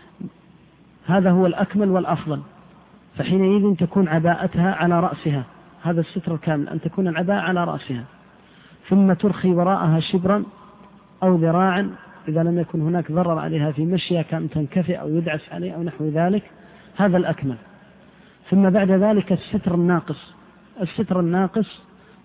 هذا هو الأكمل والأفضل، فحينئذ تكون عباءتها على رأسها، هذا الستر الكامل، أن تكون العباءة على رأسها، ثم ترخي وراءها شبرا أو ذراعا إذا لم يكن هناك ضرر عليها في مشيها كأن تنكفئ أو يدعس عليه أو نحو ذلك، هذا الأكمل. ثم بعد ذلك الستر الناقص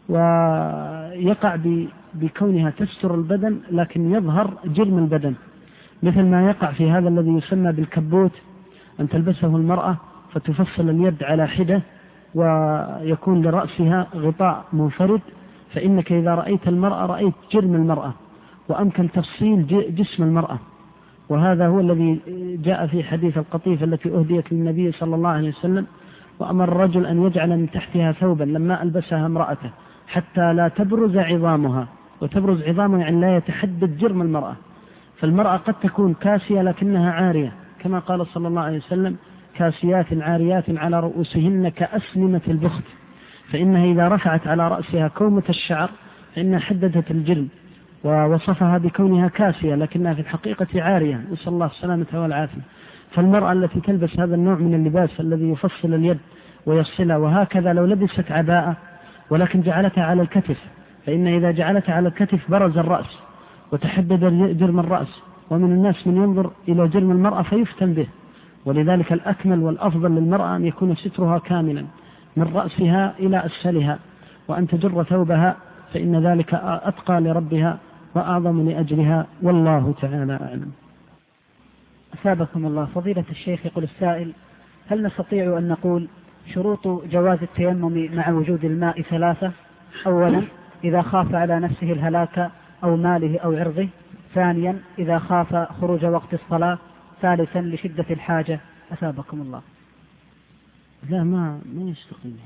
ويقع بكونها تستر البدن لكن يظهر جرم البدن، مثل ما يقع في هذا الذي يسمى بالكبوت، أن تلبسه المرأة فتفصل اليد على حدة ويكون لرأسها غطاء منفرد، فإنك إذا رأيت المرأة رأيت جرم المرأة وأمكن تفصيل جسم المرأة. وهذا هو الذي جاء في حديث القطيفة التي أهديت للنبي صلى الله عليه وسلم، وأمر الرجل أن يجعل من تحتها ثوبا لما ألبسها امرأته حتى لا تبرز عظامها، وتبرز عظامها يعني لا يتحدد جرم المرأة. فالمرأة قد تكون كاسية لكنها عارية، كما قال صلى الله عليه وسلم: كاسيات عاريات على رؤوسهن كأسنمة البخت، فإنها إذا رفعت على رأسها كومة الشعر فإنها حددت الجرم، ووصفها بكونها كاسية لكنها في الحقيقة عارية، نسأل الله السلامة والعافية. فالمرأة التي تلبس هذا النوع من اللباس الذي يفصل اليد ويفصلها، وهكذا لو لبست عباءة ولكن جعلتها على الكتف، فإن إذا جعلتها على الكتف برز الرأس وتحدد جرم الرأس، ومن الناس من ينظر إلى جرم المرأة فيفتن به. ولذلك الأكمل والأفضل للمرأة أن يكون سترها كاملا من رأسها إلى أسفلها، وأن تجر ثوبها، فإن ذلك أتقى لربها وأعظم لأجلها، والله تعالى أعلم. أثابكم الله. فضيلة الشيخ، يقول السائل: هل نستطيع أن نقول شروط جواز التيمم مع وجود الماء 3؟ أولا، إذا خاف على نفسه الهلاك أو ماله أو عرضه. ثانيا، إذا خاف خروج وقت الصلاة. ثالثا، لشدة الحاجة. أثابكم الله. لا ما يستقيم.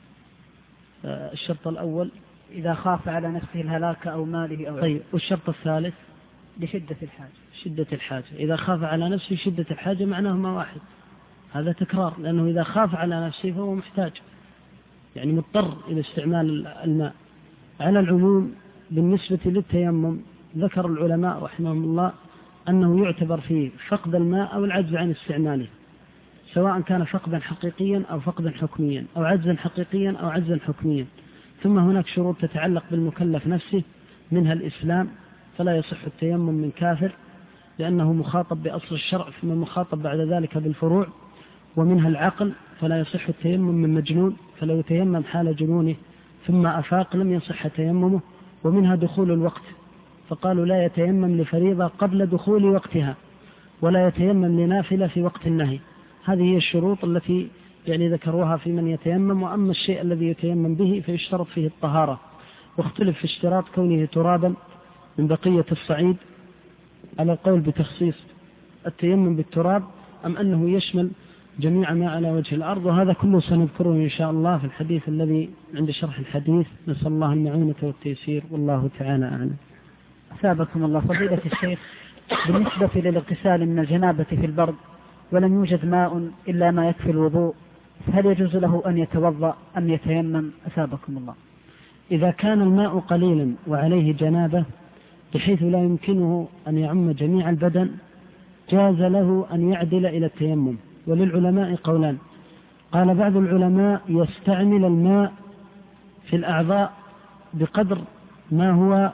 الشرط الأول إذا خاف على نفسه الهلاك أو ماله أو طيب. والشرط الثالث لشدة الحاجة. شدة الحاجة. إذا خاف على نفسه شدة الحاجة معناهما واحد، هذا تكرار، لأنه إذا خاف على نفسه فهو محتاج، يعني مضطر إلى استعمال الماء. على العموم بالنسبة للتيمم ذكر العلماء رحمهم الله أنه يعتبر فيه فقد الماء أو العجز عن استعماله، سواء كان فقدا حقيقيا أو فقدا حكميا، أو عجزا حقيقيا أو عجزا حكميا. ثم هناك شروط تتعلق بالمكلف نفسه، منها الإسلام، فلا يصح التيمم من كافر لأنه مخاطب بأصل الشرع ثم مخاطب بعد ذلك بالفروع. ومنها العقل، فلا يصح التيمم من مجنون، فلو يتيمم حال جنونه ثم أفاق لم يصح تيممه. ومنها دخول الوقت، فقالوا لا يتيمم لفريضة قبل دخول وقتها، ولا يتيمم لنافلة في وقت النهي. هذه هي الشروط التي يعني ذكروها في من يتيمم. وأما الشيء الذي يتيمم به فيشترط فيه الطهارة، واختلف في اشتراط كونه ترابا من بقية الصعيد على القول بتخصيص التيمم بالتراب أم أنه يشمل جميع ما على وجه الأرض. وهذا كله سنذكره إن شاء الله في الحديث الذي عند شرح الحديث. نسأل الله المعونة والتيسير، والله تعالى أعلم. أثابكم الله فضيلة الشيخ، بالنسبة للاغتسال من الجنابة في البرد ولم يوجد ماء إلا ما يكفي الوضوء، هل يجوز له أن يتوضأ أم يتيمم؟ أثابكم الله. إذا كان الماء قليلا وعليه جنابة بحيث لا يمكنه أن يعم جميع البدن، جاز له أن يعدل إلى التيمم. وللعلماء قولان: قال بعض العلماء يستعمل الماء في الأعضاء بقدر ما هو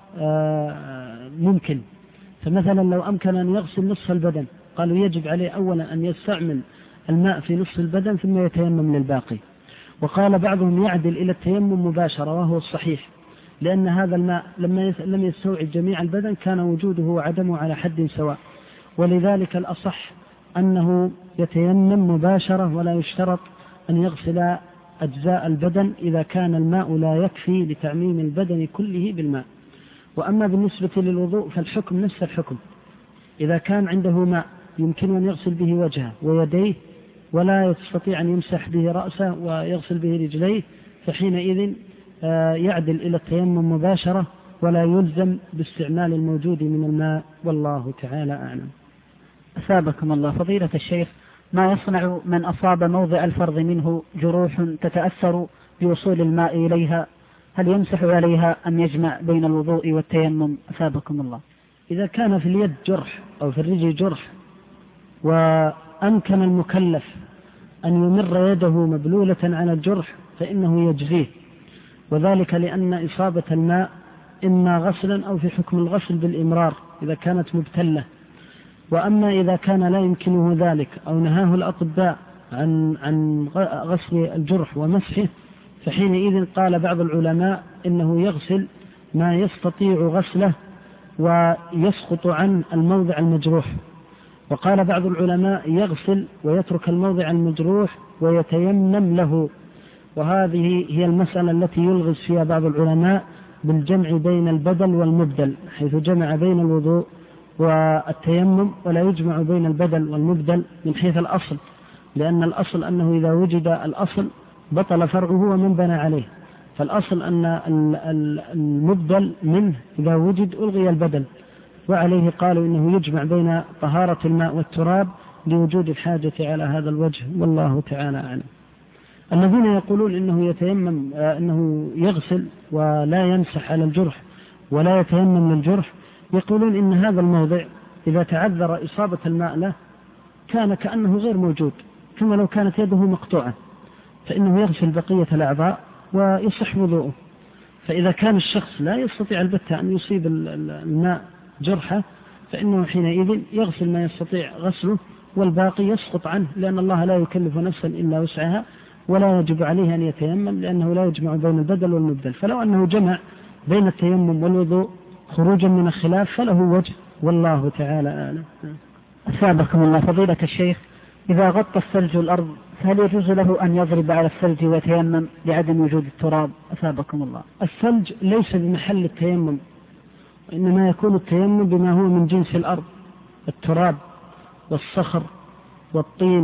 ممكن، فمثلا لو أمكن أن يغسل نصف البدن قالوا يجب عليه أولا أن يستعمل الماء في نصف البدن ثم يتيمم للباقي. وقال بعضهم يعدل إلى التيمم مباشرة، وهو الصحيح، لأن هذا الماء لم يستوعب جميع البدن كان وجوده وعدمه على حد سواء. ولذلك الأصح أنه يتيمم مباشرة، ولا يشترط أن يغسل أجزاء البدن إذا كان الماء لا يكفي لتعميم البدن كله بالماء. وأما بالنسبة للوضوء فالحكم نفس الحكم، إذا كان عنده ماء يمكن أن يغسل به وجهه ويديه ولا يستطيع أن يمسح به رأسه ويغسل به رجليه، فحينئذ يعدل إلى التيمم مباشرة ولا يلزم باستعمال الموجود من الماء، والله تعالى أعلم. أثابكم الله فضيلة الشيخ، ما يصنع من أصاب موضع الفرض منه جروح تتأثر بوصول الماء إليها، هل يمسح عليها أم يجمع بين الوضوء والتيمم؟ أثابكم الله. إذا كان في اليد جرح أو في الرجل جرح وأمكن المكلف أن يمر يده مبلولة على الجرح فإنه يجزيه، وذلك لأن إصابة الماء إما غسلا أو في حكم الغسل بالإمرار إذا كانت مبتلة. وأما إذا كان لا يمكنه ذلك أو نهاه الأطباء عن غسل الجرح ومسحه، فحينئذ قال بعض العلماء إنه يغسل ما يستطيع غسله ويسقط عن الموضع المجروح. وقال بعض العلماء يغسل ويترك الموضع المجروح ويتيمم له. وهذه هي المسألة التي يلغز فيها بعض العلماء بالجمع بين البدل والمبدل، حيث جمع بين الوضوء والتيمم ولا يجمع بين البدل والمبدل من حيث الأصل، لأن الأصل أنه إذا وجد الأصل بطل فرعه ومن بنى عليه، فالأصل أن المبدل منه إذا وجد ألغي البدل، وعليه قالوا إنه يجمع بين طهارة الماء والتراب لوجود الحاجة على هذا الوجه، والله تعالى أعلم. الذين يقولون إنه يتيمم إنه يغسل ولا يمسح على الجرح ولا يتيمم للجرح، يقولون إن هذا الموضع إذا تعذر إصابة الماء له كان كأنه غير موجود، كما لو كانت يده مقطوعة، فإنه يغسل بقية الأعضاء ويصح وضوءه. فإذا كان الشخص لا يستطيع البتة أن يصيب الماء جرحه فإنه حينئذ يغسل ما يستطيع غسله والباقي يسقط عنه، لأن الله لا يكلف نفسا إلا وسعها، ولا يجب عليه أن يتيمم لأنه لا يجمع بين البدل والمبدل. فلو أنه جمع بين التيمم والوضوء خروجا من الخلاف فله وجه، والله تعالى أعلم. أثابكم الله فضيلة الشيخ، إذا غطى الثلج الأرض فهل يجوز له أن يضرب على الثلج ويتيمم لعدم وجود التراب؟ أثابكم الله. الثلج ليس بمحل التيمم، إنما يكون التيمم بما هو من جنس الأرض، التراب والصخر والطين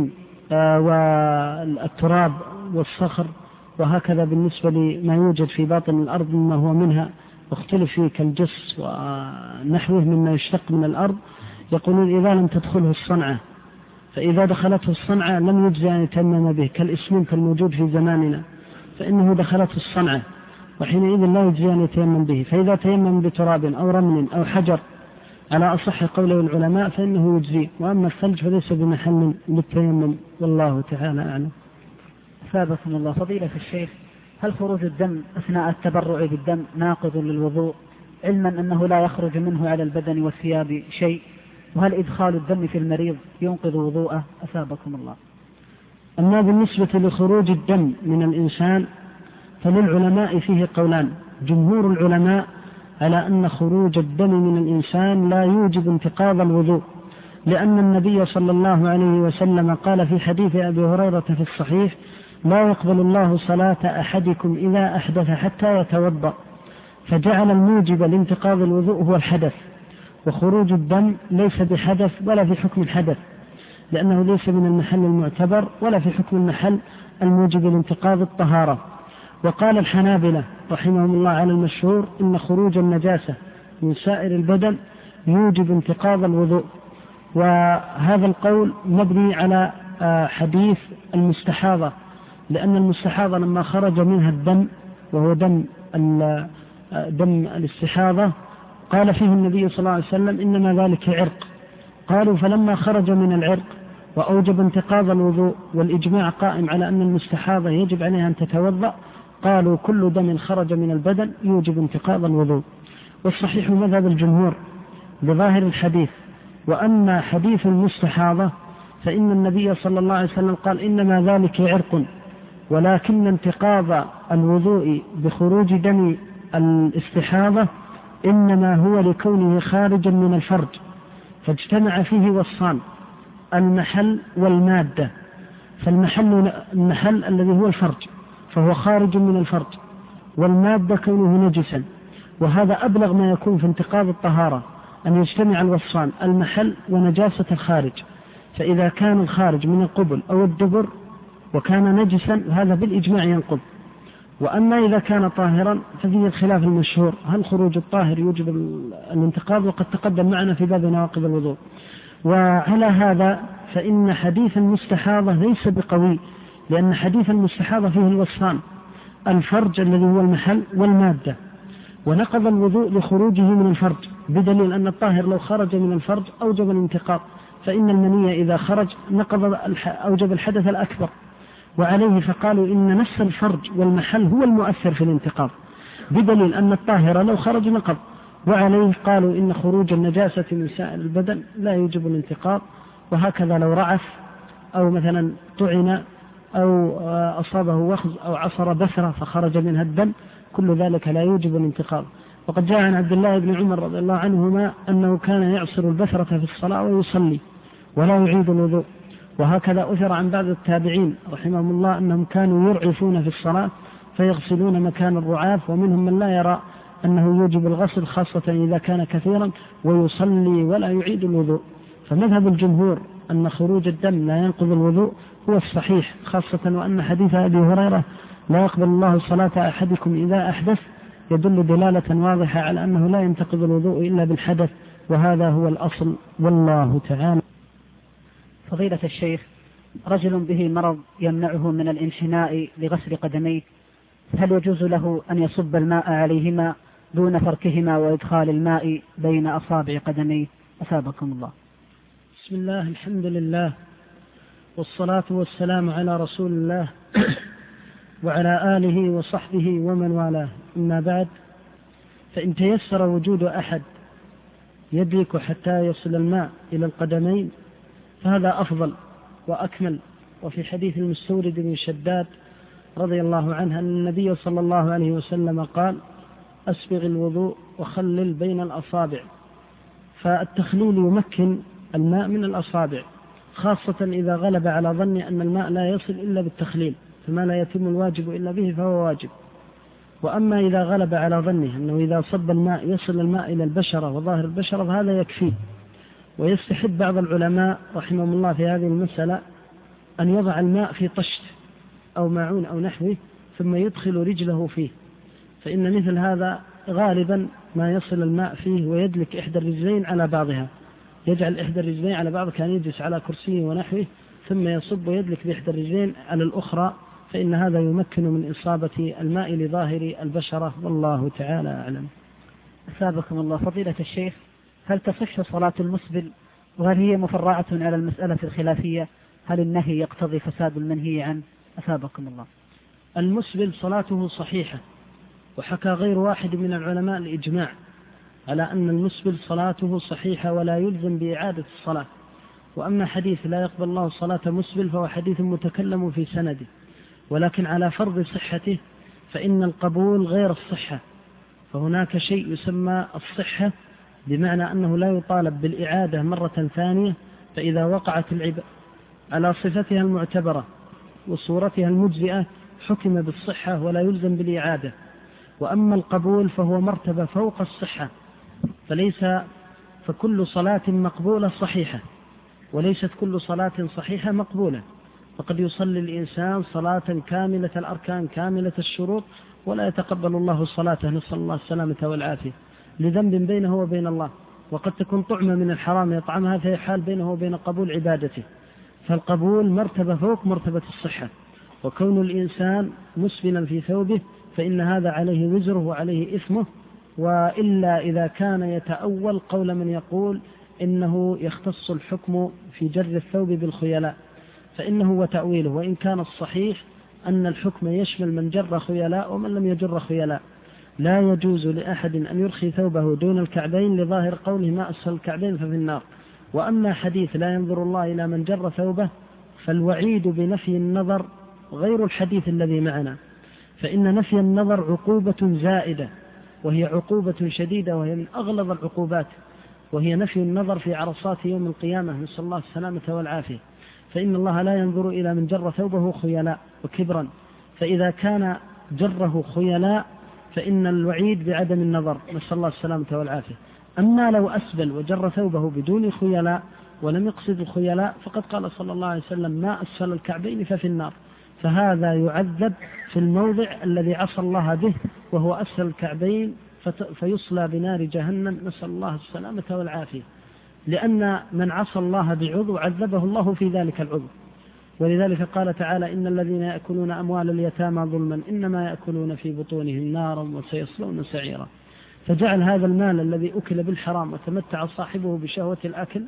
والتراب والصخر، وهكذا بالنسبة لما يوجد في باطن الأرض مما هو منها واختلف فيه كالجص ونحوه مما يشتق من الأرض، يقولون إذا لم تدخله الصنعة، فإذا دخلته الصنعة لم يجزي أن يتيمم به، كالإسمنت الموجود في زماننا فإنه دخلته الصنعة وحينئذ لا يجزي أن يتيمم به. فإذا تيمم بتراب أو رمل أو حجر على أصح قوله العلماء فإنه يجزي، وأما الثلج فليس بمحل للتيمم، والله تعالى أعلم. أثابكم الله. فضيلة الشيخ، هل خروج الدم أثناء التبرع بالدم ناقض للوضوء، علما أنه لا يخرج منه على البدن والثياب شيء؟ وهل إدخال الدم في المريض ينقض وضوءه؟ أثابكم الله. أما بالنسبة لخروج الدم من الإنسان فللعلماء فيه قولان. جمهور العلماء على أن خروج الدم من الإنسان لا يوجب انتقاض الوضوء، لأن النبي صلى الله عليه وسلم قال في حديث أبي هريرة في الصحيح: لا يقبل الله صلاة أحدكم إذا أحدث حتى يتوضأ، فجعل الموجب لانتقاض الوضوء هو الحدث، وخروج الدم ليس بحدث ولا في حكم الحدث، لأنه ليس من المحل المعتبر ولا في حكم المحل الموجب لانتقاض الطهارة. وقال الحنابلة رحمهم الله على المشهور إن خروج النجاسة من سائر البدن يوجب انتقاض الوضوء، وهذا القول مبني على حديث المستحاضة، لأن المستحاضة لما خرج منها الدم وهو دم الاستحاضة قال فيه النبي صلى الله عليه وسلم إنما ذلك عرق. قالوا فلما خرج من العرق وأوجب انتقاض الوضوء، والإجماع قائم على أن المستحاضة يجب عليها أن تتوضأ، قالوا كل دم خرج من البدن يوجب انتقاض الوضوء. والصحيح مذهب الجمهور بظاهر الحديث. وأما حديث المستحاضة فإن النبي صلى الله عليه وسلم قال إنما ذلك عرق، ولكن انتقاض الوضوء بخروج دم الاستحاضة إنما هو لكونه خارجا من الفرج، فاجتمع فيه وصفان: المحل والمادة. المحل الذي هو الفرج فهو خارج من الفرج، والمادة كونه نجسا، وهذا أبلغ ما يكون في انتقاض الطهارة، أن يجتمع الوصفان المحل ونجاسة الخارج. فإذا كان الخارج من القبل أو الدبر وكان نجسا هذا بالإجماع ينقض. وأما إذا كان طاهرا ففيه الخلاف المشهور: هل خروج الطاهر يوجب الانتقاض؟ وقد تقدم معنا في باب نواقض الوضوء. وعلى هذا فإن حديث المستحاضة ليس بقوي، لأن حديث المستحاضة فيه الوصفان: الفرج الذي هو المحل والمادة، ونقض الوضوء لخروجه من الفرج، بدليل أن الطاهر لو خرج من الفرج أوجب الانتقاض، فإن المني إذا خرج أوجب الحدث الأكبر. وعليه فقالوا إن نفس الفرج والمحل هو المؤثر في الانتقاض، بدليل أن الطاهر لو خرج نقض. وعليه قالوا إن خروج النجاسة من سائر البدن لا يوجب الانتقاض. وهكذا لو رعف أو مثلا طعن أو أصابه وخز أو عصر بثرة فخرج منها الدم، كل ذلك لا يوجب الانتقاض. وقد جاء عن عبد الله بن عمر رضي الله عنهما أنه كان يعصر البثرة في الصلاة ويصلي ولا يعيد الوضوء. وهكذا أثر عن بعض التابعين رحمهم الله أنهم كانوا يرعفون في الصلاة فيغسلون مكان الرعاف، ومنهم من لا يرى أنه يوجب الغسل خاصة إذا كان كثيرا ويصلي ولا يعيد الوضوء. فمذهب الجمهور أن خروج الدم لا ينقض الوضوء هو الصحيح، خاصة وأن حديث أبي هريرة لا يقبل الله صلاة أحدكم إذا أحدث يدل دلالة واضحة على أنه لا ينتقض الوضوء إلا بالحدث، وهذا هو الأصل، والله تعالى. فضيلة الشيخ، رجل به مرض يمنعه من الانحناء لغسل قدميه، هل يجوز له أن يصب الماء عليهما دون فركهما وإدخال الماء بين أصابع قدميه؟ أثابكم الله. بسم الله، الحمد لله، والصلاة والسلام على رسول الله وعلى آله وصحبه ومن والاه. أما بعد، فإن تيسر وجود أحد يدرك حتى يصل الماء إلى القدمين فهذا أفضل وأكمل. وفي حديث المستورد بن شداد رضي الله عنه أن النبي صلى الله عليه وسلم قال: أسبغ الوضوء وخلل بين الأصابع. فالتخليل يمكن الماء من الأصابع، خاصة إذا غلب على ظن أن الماء لا يصل إلا بالتخليل، فما لا يتم الواجب إلا به فهو واجب. وأما إذا غلب على ظنه أنه إذا صب الماء يصل الماء إلى البشرة وظاهر البشرة فهذا يكفي. ويستحب بعض العلماء رحمهم الله في هذه المسألة أن يضع الماء في طشت أو معون أو نحوه ثم يدخل رجله فيه، فإن مثل هذا غالبا ما يصل الماء فيه ويدلك إحدى الرجلين على بعضها، يجعل إحدى الرجلين على بعض كان يجلس على كرسي ونحوه ثم يصب ويدلك بإحدى الرجلين على الأخرى، فإن هذا يمكن من إصابة الماء لظاهر البشرة، والله تعالى أعلم. أثابكم الله. فضيلة الشيخ، هل تصح صلاة المسبل وهل هي مفرعة على المسألة الخلافية؟ هل النهي يقتضي فساد المنهي عنه؟ أثابكم الله. المسبل صلاته صحيحة، وحكى غير واحد من العلماء الإجماع على أن المسبل صلاته صحيحة ولا يلزم بإعادة الصلاة. وأما حديث لا يقبل الله صلاة مسبل فهو حديث متكلم في سنده، ولكن على فرض صحته فإن القبول غير الصحة، فهناك شيء يسمى الصحة بمعنى أنه لا يطالب بالإعادة مرة ثانية، فإذا وقعت العبادة على صفتها المعتبرة وصورتها المجزئة حكم بالصحة ولا يلزم بالإعادة. وأما القبول فهو مرتبة فوق الصحة، فكل صلاة مقبولة صحيحة، وليست كل صلاة صحيحة مقبولة. فقد يصلي الإنسان صلاة كاملة الأركان كاملة الشروط ولا يتقبل الله صلاته، نسأل الله السلامة والعافية، لذنب بينه وبين الله، وقد تكون طعمة من الحرام يطعمها في حال بينه وبين قبول عبادته. فالقبول مرتبة فوق مرتبة الصحة، وكون الإنسان مسبلا في ثوبه فإن هذا عليه وزره وعليه إثمه، وإلا إذا كان يتأول قول من يقول إنه يختص الحكم في جر الثوب بالخيلاء، فإنه وتأويله، وإن كان الصحيح أن الحكم يشمل من جر خيلاء ومن لم يجر خيلاء. لا يجوز لأحد أن يرخي ثوبه دون الكعبين لظاهر قوله ما أسفل الكعبين ففي النار. وأما حديث لا ينظر الله إلى من جر ثوبه فالوعيد بنفي النظر غير الحديث الذي معنا، فإن نفي النظر عقوبة زائدة وهي عقوبة شديدة وهي من أغلظ العقوبات، وهي نفي النظر في عرصات يوم القيامة، نسأل الله السلامة والعافية. فإن الله لا ينظر إلى من جر ثوبه خيلاء وكبرا، فإذا كان جره خيلاء فإن الوعيد بعدم النظر، نسأل الله السلامة والعافية. أما لو أسبل وجر ثوبه بدون خيلاء ولم يقصد الخيلاء فقد قال صلى الله عليه وسلم ما أسفل الكعبين ففي النار، فهذا يعذب في الموضع الذي عصى الله به وهو أسفل الكعبين فيصلى بنار جهنم، نسأل الله السلامة والعافية، لأن من عصى الله بعضو عذبه الله في ذلك العضو. ولذلك قال تعالى إن الذين يأكلون أموال اليتامى ظلما إنما يأكلون في بطونهم نارا وسيصلون سعيرا. فجعل هذا المال الذي أكل بالحرام وتمتع صاحبه بشهوة الأكل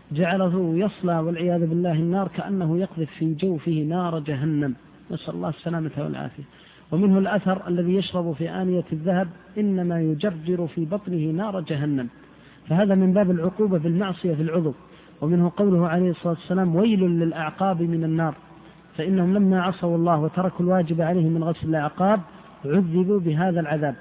جعله يصلى والعياذ بالله النار كأنه يقذف في جوفه نار جهنم، نسأل الله السلامة والعافية. ومنه الأثر الذي يشرب في آنية الذهب إنما يجرجر في بطنه نار جهنم، فهذا من باب العقوبة بالمعصية في العضو. ومنه قوله عليه الصلاة والسلام ويل للأعقاب من النار، فإنهم لما عصوا الله وتركوا الواجب عليهم من غسل الأعقاب عذبوا بهذا العذاب.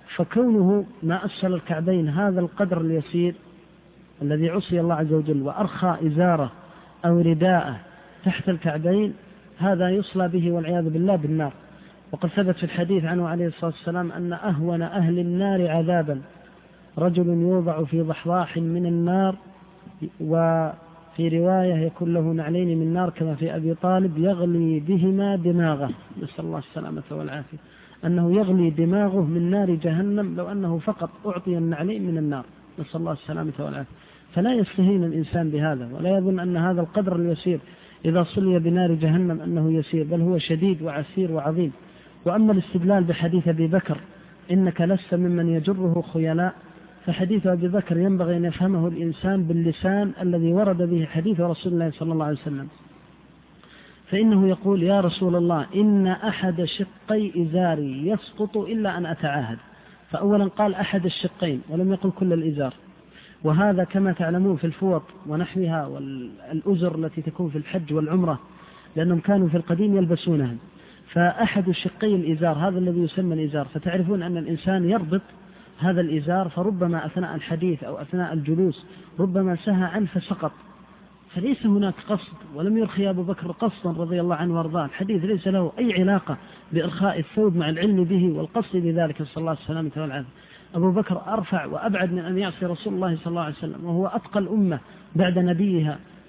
فكونه ما أسفل الكعبين هذا القدر اليسير الذي عصي الله عز وجل وأرخى إزاره أو رداءه تحت الكعبين هذا يصلى به والعياذ بالله بالنار. وقد ثبت في الحديث عنه عليه الصلاة والسلام أن أهون أهل النار عذابا رجل يوضع في ضحضاح من النار، وفي رواية يكون له نعلين من نار كما في أبي طالب يغلي بهما دماغه، نسأل الله السلامة والعافية، أنه يغلي دماغه من نار جهنم لو أنه فقط أعطي النعلين من النار، نسأل الله السلامة والعافية. فلا يستهين الإنسان بهذا ولا يظن أن هذا القدر اليسير إذا صلي بنار جهنم أنه يسير، بل هو شديد وعسير وعظيم. وأما الاستدلال بحديث أبي بكر إنك لست ممن يجره خيلاء، فحديث أبي بكر ينبغي أن يفهمه الإنسان باللسان الذي ورد به حديث رسول الله صلى الله عليه وسلم، فإنه يقول يا رسول الله إن أحد شقي إزاري يسقط إلا أن أتعاهد، فأولا قال أحد الشقين ولم يقل كل الإزار، وهذا كما تعلمون في الفوط ونحوها والأزر التي تكون في الحج والعمرة لأنهم كانوا في القديم يلبسونها، فأحد شقي الإزار هذا الذي يسمى الإزار، فتعرفون أن الإنسان يربط هذا الإزار فربما أثناء الحديث أو أثناء الجلوس ربما سهى عنه فسقط، فليس هناك قصد، ولم يرخي أبو بكر قصدا رضي الله عنه وارضاه، الحديث ليس له أي علاقة بإرخاء الثوب مع العلم به والقصد بذلك صلى الله عليه وسلم والعافية. أبو بكر أرفع وأبعد من أن يعصي رسول الله صلى الله عليه وسلم، وهو أتقى الأمة بعد نبيها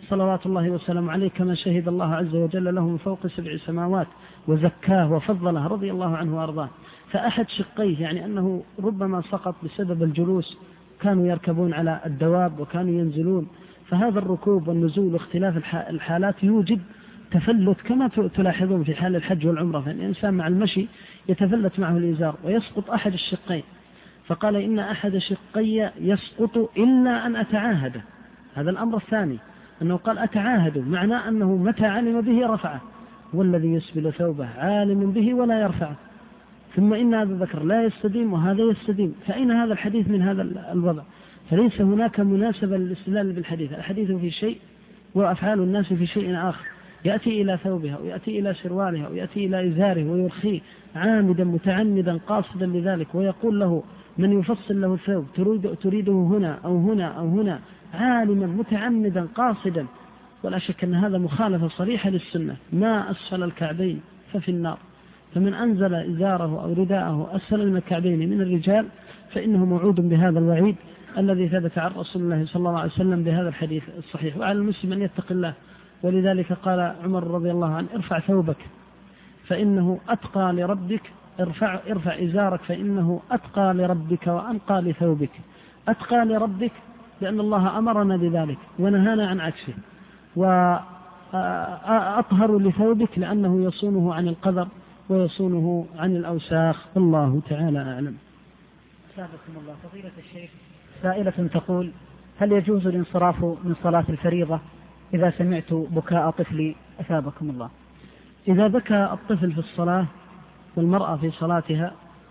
صلوات الله وسلامه عليه كما شهد الله عز وجل له من فوق 7 سماوات وزكاه وفضله رضي الله عنه وأرضاه. فأحد شقيه يعني أنه ربما سقط بسبب الجلوس، كانوا يركبون على الدواب وكانوا ينزلون، فهذا الركوب والنزول واختلاف الحالات يوجد تفلت كما تلاحظون في حال الحج والعمرة، فالإنسان مع المشي يتفلت معه الإزار ويسقط أحد الشقين. فقال إن أحد شقي يسقط إلا أن أتعاهده. هذا الأمر الثاني أنه قال أتعاهده، معناه أنه متى علم به رفعه، والذي يسبل ثوبه عالم به ولا يرفعه. ثم إن هذا الذكر لا يستديم وهذا يستديم، فأين هذا الحديث من هذا الوضع؟ فليس هناك مناسبة للاستدلال بالحديث. الحديث في شيء وأفعال الناس في شيء آخر. يأتي إلى ثوبها ويأتي إلى سروالها ويأتي إلى إزاره ويرخيه عامدا متعمدا قاصدا لذلك، ويقول له من يفصل له الثوب تريده هنا أو هنا أو هنا، عالما متعمدا قاصدا. ولا شك أن هذا مخالفة صريحة للسنة. ما أسفل الكعبين ففي النار، فمن أنزل إزاره أو رداءه أسفل من الكعبين من الرجال فإنه موعود بهذا الوعيد الذي ثبت عن رسول الله صلى الله عليه وسلم بهذا الحديث الصحيح. وعلى المسلم أن يتق الله، ولذلك قال عمر رضي الله عنه ارفع ثوبك فإنه أتقى لربك، ارفع إزارك فإنه أتقى لربك وأنقى لثوبك. أتقى لربك لأن الله أمرنا بذلك ونهانا عن عكسه، وأطهر لثوبك لأنه يصونه عن القذر ويصونه عن الأوساخ. الله تعالى أعلم. سابقكم الله. فضيلة الشيخ، سائلة تقول هل يجوز الانصراف من صلاة الفريضة إذا سمعت بكاء طفلي؟ أثابكم الله. إذا بكى الطفل في الصلاة والمرأة في صلاتها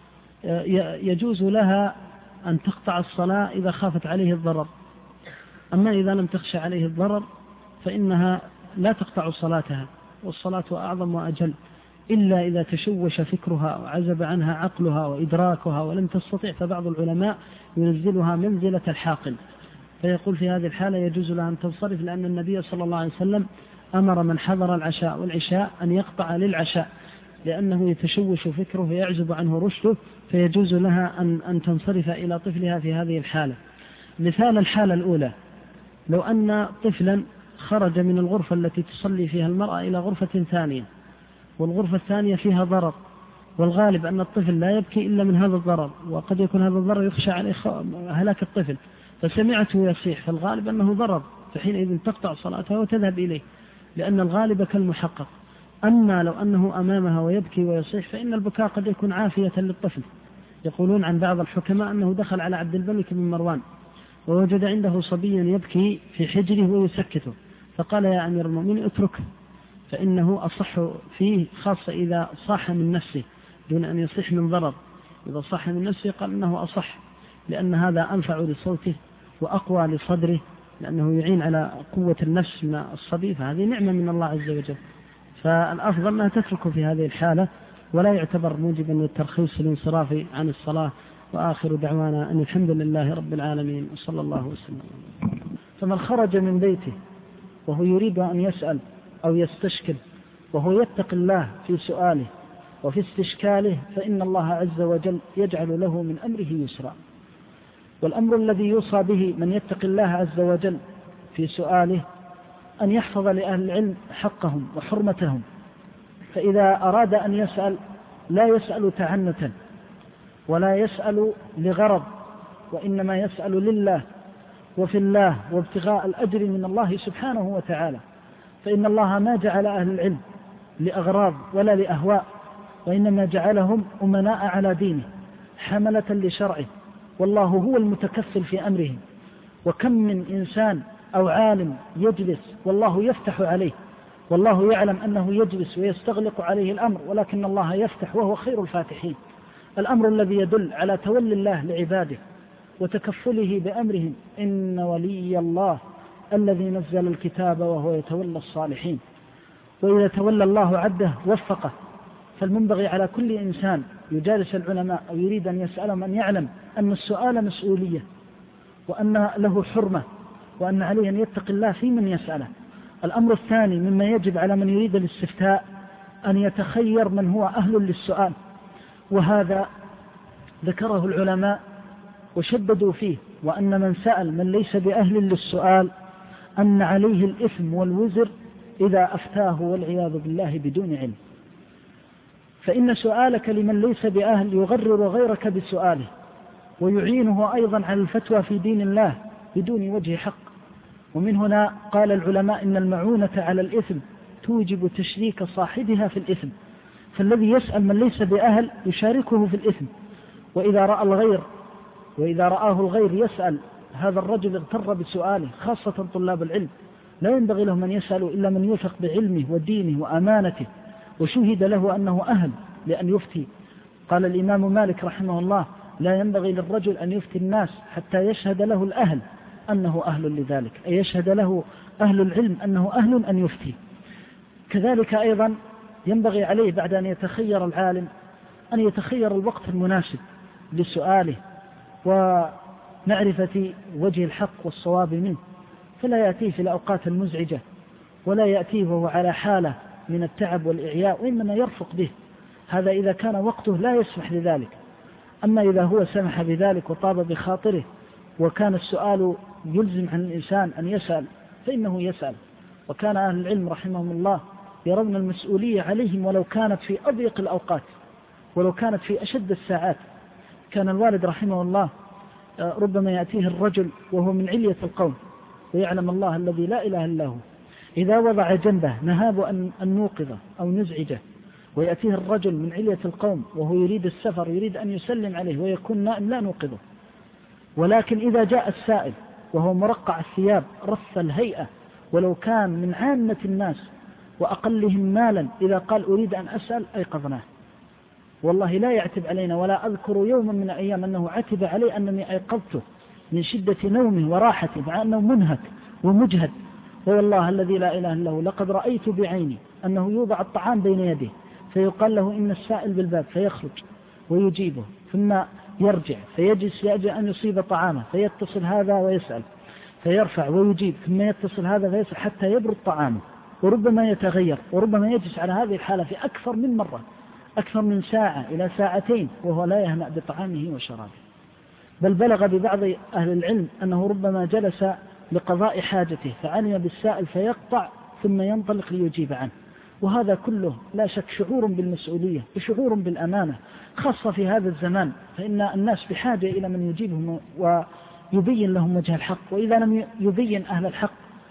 يجوز لها أن تقطع الصلاة إذا خافت عليه الضرر. أما إذا لم تخشى عليه الضرر فإنها لا تقطع صلاتها، والصلاة أعظم وأجل، إلا إذا تشوش فكرها وعزب عنها عقلها وإدراكها ولم تستطيع، فبعض العلماء ينزلها منزلة الحاقل، فيقول في هذه الحالة يجوز لها أن تنصرف، لأن النبي صلى الله عليه وسلم أمر من حضر العشاء والعشاء أن يقطع للعشاء، لأنه يتشوش فكره ويعزب عنه رشده، فيجوز لها أن تنصرف إلى طفلها في هذه الحالة. مثال الحالة الأولى، لو أن طفلا خرج من الغرفة التي تصلي فيها المرأة إلى غرفة ثانية، والغرفة الثانية فيها ضرر، والغالب أن الطفل لا يبكي إلا من هذا الضرر، وقد يكون هذا الضرر يخشى عليه هلاك الطفل، فسمعته يصيح، فالغالب أنه ضرر، فحينئذ تقطع صلاتها وتذهب إليه، لأن الغالب كالمحقق. أما لو أنه أمامها ويبكي ويصيح فإن البكاء قد يكون عافية للطفل. يقولون عن بعض الحكماء أنه دخل على عبد الملك بن مروان ووجد عنده صبيا يبكي في حجره ويسكته، فقال يا أمير المؤمنين اتركه فإنه أصح فيه، خاصة إذا صاح من نفسه دون أن يصيح من ضرر. إذا صاح من نفسه قال إنه أصح، لأن هذا أنفع لصوته وأقوى لصدره، لأنه يعين على قوة النفس من الصبي، فهذه نعمة من الله عز وجل. فالأفضل أنها تتركه في هذه الحالة، ولا يعتبر موجبا للترخيص الانصراف عن الصلاة. وآخر دعوانا أن الحمد لله رب العالمين وصلى الله وسلم. فمن خرج من بيته وهو يريد أن يسأل أو يستشكل وهو يتقي الله في سؤاله وفي استشكاله، فإن الله عز وجل يجعل له من أمره يسرا. والأمر الذي يوصى به من يتقي الله عز وجل في سؤاله أن يحفظ لأهل العلم حقهم وحرمتهم، فإذا أراد أن يسأل لا يسأل تعنتا ولا يسأل لغرض، وإنما يسأل لله وفي الله وابتغاء الأجر من الله سبحانه وتعالى، فإن الله ما جعل أهل العلم لأغراض ولا لأهواء، وإنما جعلهم أمناء على دينه حملة لشرعه، والله هو المتكفل في أمرهم. وكم من إنسان أو عالم يجلس والله يفتح عليه، والله يعلم أنه يجلس ويستغلق عليه الأمر، ولكن الله يفتح وهو خير الفاتحين. الأمر الذي يدل على تولي الله لعباده وتكفله بأمرهم، إن ولي الله الذي نزل الكتاب وهو يتولى الصالحين. وإذا تولى الله عبده وفقه، فالمنبغي على كل إنسان يجالس العلماء أو يريد أن يسألهم أن يعلم أن السؤال مسؤولية، وأن له حرمة، وأن عليه أن يتقي الله في من يسأله. الأمر الثاني مما يجب على من يريد الاستفتاء أن يتخير من هو أهل للسؤال، وهذا ذكره العلماء وشددوا فيه، وأن من سأل من ليس بأهل للسؤال أن عليه الإثم والوزر إذا أفتاه والعياذ بالله بدون علم. فإن سؤالك لمن ليس بأهل يغرر غيرك بسؤاله، ويعينه أيضا على الفتوى في دين الله بدون وجه حق. ومن هنا قال العلماء إن المعونة على الإثم توجب تشريك صاحبها في الإثم، فالذي يسأل من ليس بأهل يشاركه في الإثم. وإذا رآه الغير يسأل هذا الرجل اغتر بسؤاله، خاصة طلاب العلم، لا ينبغي لهم أن يسألوا إلا من يوثق بعلمه ودينه وأمانته وشهد له أنه أهل لأن يفتي. قال الإمام مالك رحمه الله: لا ينبغي للرجل أن يفتي الناس حتى يشهد له الأهل أنه أهل لذلك، أي يشهد له أهل العلم أنه أهل أن يفتي. كذلك أيضا ينبغي عليه بعد أن يتخير العالم أن يتخير الوقت المناسب لسؤاله ومعرفة وجه الحق والصواب منه، فلا يأتيه في الأوقات المزعجة، ولا يأتيه وهو على حالة من التعب والإعياء، وإنما يرفق به. هذا إذا كان وقته لا يسمح لذلك. أما إذا هو سمح بذلك وطاب بخاطره وكان السؤال يلزم عن الإنسان أن يسأل فإنه يسأل. وكان أهل العلم رحمهم الله يرون المسؤولية عليهم ولو كانت في أضيق الأوقات، ولو كانت في أشد الساعات. كان الوالد رحمه الله ربما يأتيه الرجل وهو من علية القوم ويعلم الله الذي لا إله إلا هو، إذا وضع جنبه نهاب أن نوقظه أو نزعجه، ويأتيه الرجل من علية القوم وهو يريد السفر، يريد أن يسلم عليه ويكون نائم لا نوقظه. ولكن إذا جاء السائل وهو مرقع الثياب رث الهيئة، ولو كان من عامة الناس وأقلهم مالا، إذا قال أريد أن أسأل أيقظناه. والله لا يعتب علينا، ولا أذكر يوما من الأيام أنه عتب علي أنني أيقظته من شدة نومه وراحته مع أنه منهك ومجهد. والله الذي لا إله إلا هو لقد رأيت بعيني أنه يوضع الطعام بين يديه فيقال له إن السائل بالباب، فيخرج ويجيبه ثم يرجع فيجلس يأجل أن يصيب طعامه، فيتصل هذا ويسأل فيرفع ويجيب، ثم يتصل هذا فيسأل حتى يبرد طعامه، وربما يتغير، وربما يجلس على هذه الحالة في أكثر من مرة، أكثر من ساعة إلى ساعتين وهو لا يهنأ بطعامه وشرابه. بل بلغ ببعض أهل العلم أنه ربما جلس لقضاء حاجته فعلم بالسائل فيقطع ثم ينطلق ليجيب عنه. وهذا كله لا شك شعور بالمسؤولية وشعور بالأمانة، خاصة في هذا الزمان، فإن الناس بحاجة إلى من يجيبهم ويبين لهم وجه الحق. وإذا لم يبين أهل الحق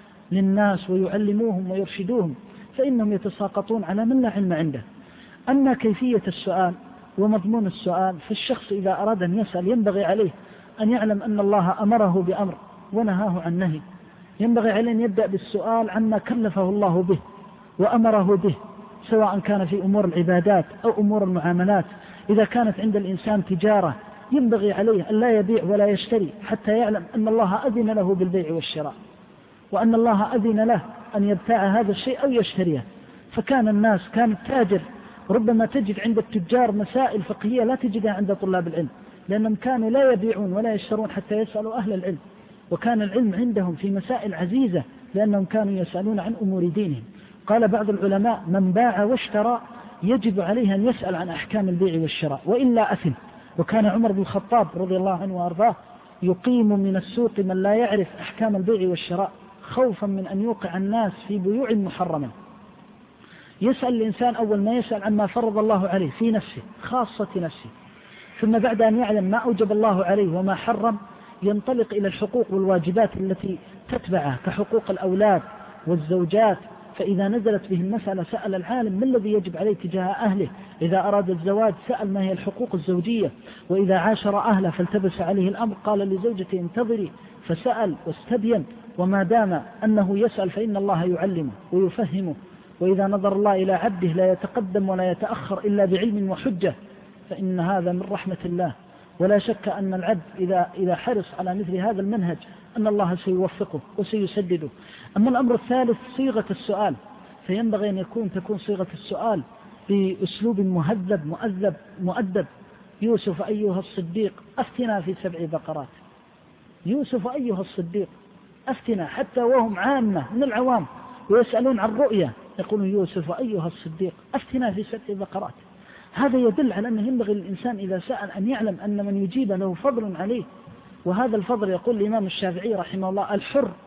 للناس ويعلموهم ويرشدوهم فإنهم يتساقطون على من لا علم عنده. أما كيفية السؤال ومضمون السؤال، فالشخص إذا أراد أن يسأل ينبغي عليه أن يعلم أن الله أمره بأمر ونهاه عن نهي. ينبغي عليه أن يبدأ بالسؤال عما كلفه الله به وأمره به، سواء كان في أمور العبادات أو أمور المعاملات. إذا كانت عند الإنسان تجارة ينبغي عليه أن لا يبيع ولا يشتري حتى يعلم أن الله أذن له بالبيع والشراء، وأن الله أذن له أن يبتاع هذا الشيء أو يشتريه. فكان الناس، كان التاجر ربما تجد عند التجار مسائل فقهية لا تجدها عند طلاب العلم، لأنهم كانوا لا يبيعون ولا يشترون حتى يسألوا أهل العلم، وكان العلم عندهم في مسائل عزيزة لأنهم كانوا يسألون عن أمور دينهم. قال بعض العلماء: من باع واشترى يجب عليه أن يسأل عن أحكام البيع والشراء وإلا أثم. وكان عمر بن الخطاب رضي الله عنه وأرضاه يقيم من السوق من لا يعرف أحكام البيع والشراء خوفا من أن يوقع الناس في بيوع محرمة. يسأل الإنسان أول ما يسأل عما فرض الله عليه في نفسه، خاصة نفسه، ثم بعد أن يعلم ما أوجب الله عليه وما حرم ينطلق إلى الحقوق والواجبات التي تتبعها كحقوق الأولاد والزوجات. فإذا نزلت به المسألة سأل العالم ما الذي يجب عليه تجاه أهله. إذا أراد الزواج سأل ما هي الحقوق الزوجية. وإذا عاشر أهله فالتبس عليه الأمر قال لزوجته انتظري، فسأل واستبين. وما دام أنه يسأل فإن الله يعلمه ويفهمه. وإذا نظر الله إلى عبده لا يتقدم ولا يتأخر إلا بعلم وحجة، فإن هذا من رحمة الله. ولا شك أن العبد إذا حرص على مثل هذا المنهج أن الله سيوفقه وسيسدده. أما الأمر الثالث صيغة السؤال، فينبغي أن تكون صيغة السؤال بأسلوب مهذب مؤدب. يوسف أيها الصديق أفتنا في 7 بقرات. يوسف أيها الصديق أفتنا، حتى وهم عامة من العوام ويسألون عن رؤية يقولون يوسف أيها الصديق أفتنا في 7 بقرات. هذا يدل على أنه ينبغي للإنسان إذا سأل أن يعلم أن من يجيب له فضل عليه. وهذا الفضل يقول الإمام الشافعي رحمه الله: الحر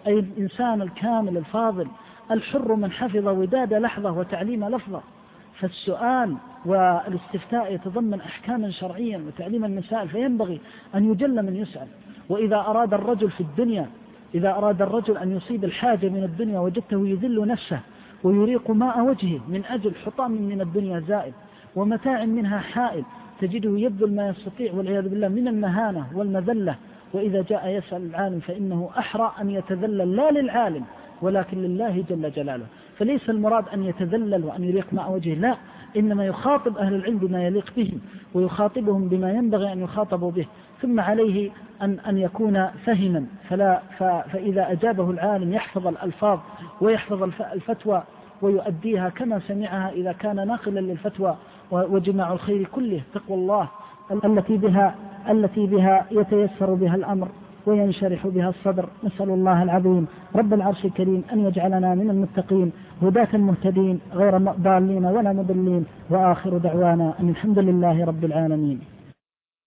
أي الإنسان الكامل الفاضل الحر من حفظ وداد لحظة وتعليم لفظة. فالسؤال والاستفتاء يتضمن أحكاما شرعيا وتعليم المسائل، فينبغي أن يجل من يسأل. وإذا أراد الرجل في الدنيا، إذا أراد الرجل أن يصيب الحاجة من الدنيا وجدته يذل نفسه ويريق ماء وجهه من أجل حطام من الدنيا زائد ومتاع منها حائل، تجده يبذل ما يستطيع والعياذ بالله من المهانة والمذلة. وإذا جاء يسأل العالم فإنه أحرى أن يتذلل لا للعالم ولكن لله جل جلاله. فليس المراد أن يتذلل وأن يريق ماء وجهه، لا، إنما يخاطب أهل العلم بما يليق بهم ويخاطبهم بما ينبغي أن يخاطبوا به. ثم عليه أن يكون فهما، فإذا أجابه العالم يحفظ الألفاظ ويحفظ الفتوى ويؤديها كما سمعها إذا كان ناقلا للفتوى. وجماع الخير كله تقوى الله التي بها يتيسر بها الأمر وينشرح بها الصدر. نسأل الله العظيم رب العرش الكريم أن يجعلنا من المتقين هداة مهتدين غير ضالين ولا مضلين. وآخر دعوانا أن الحمد لله رب العالمين.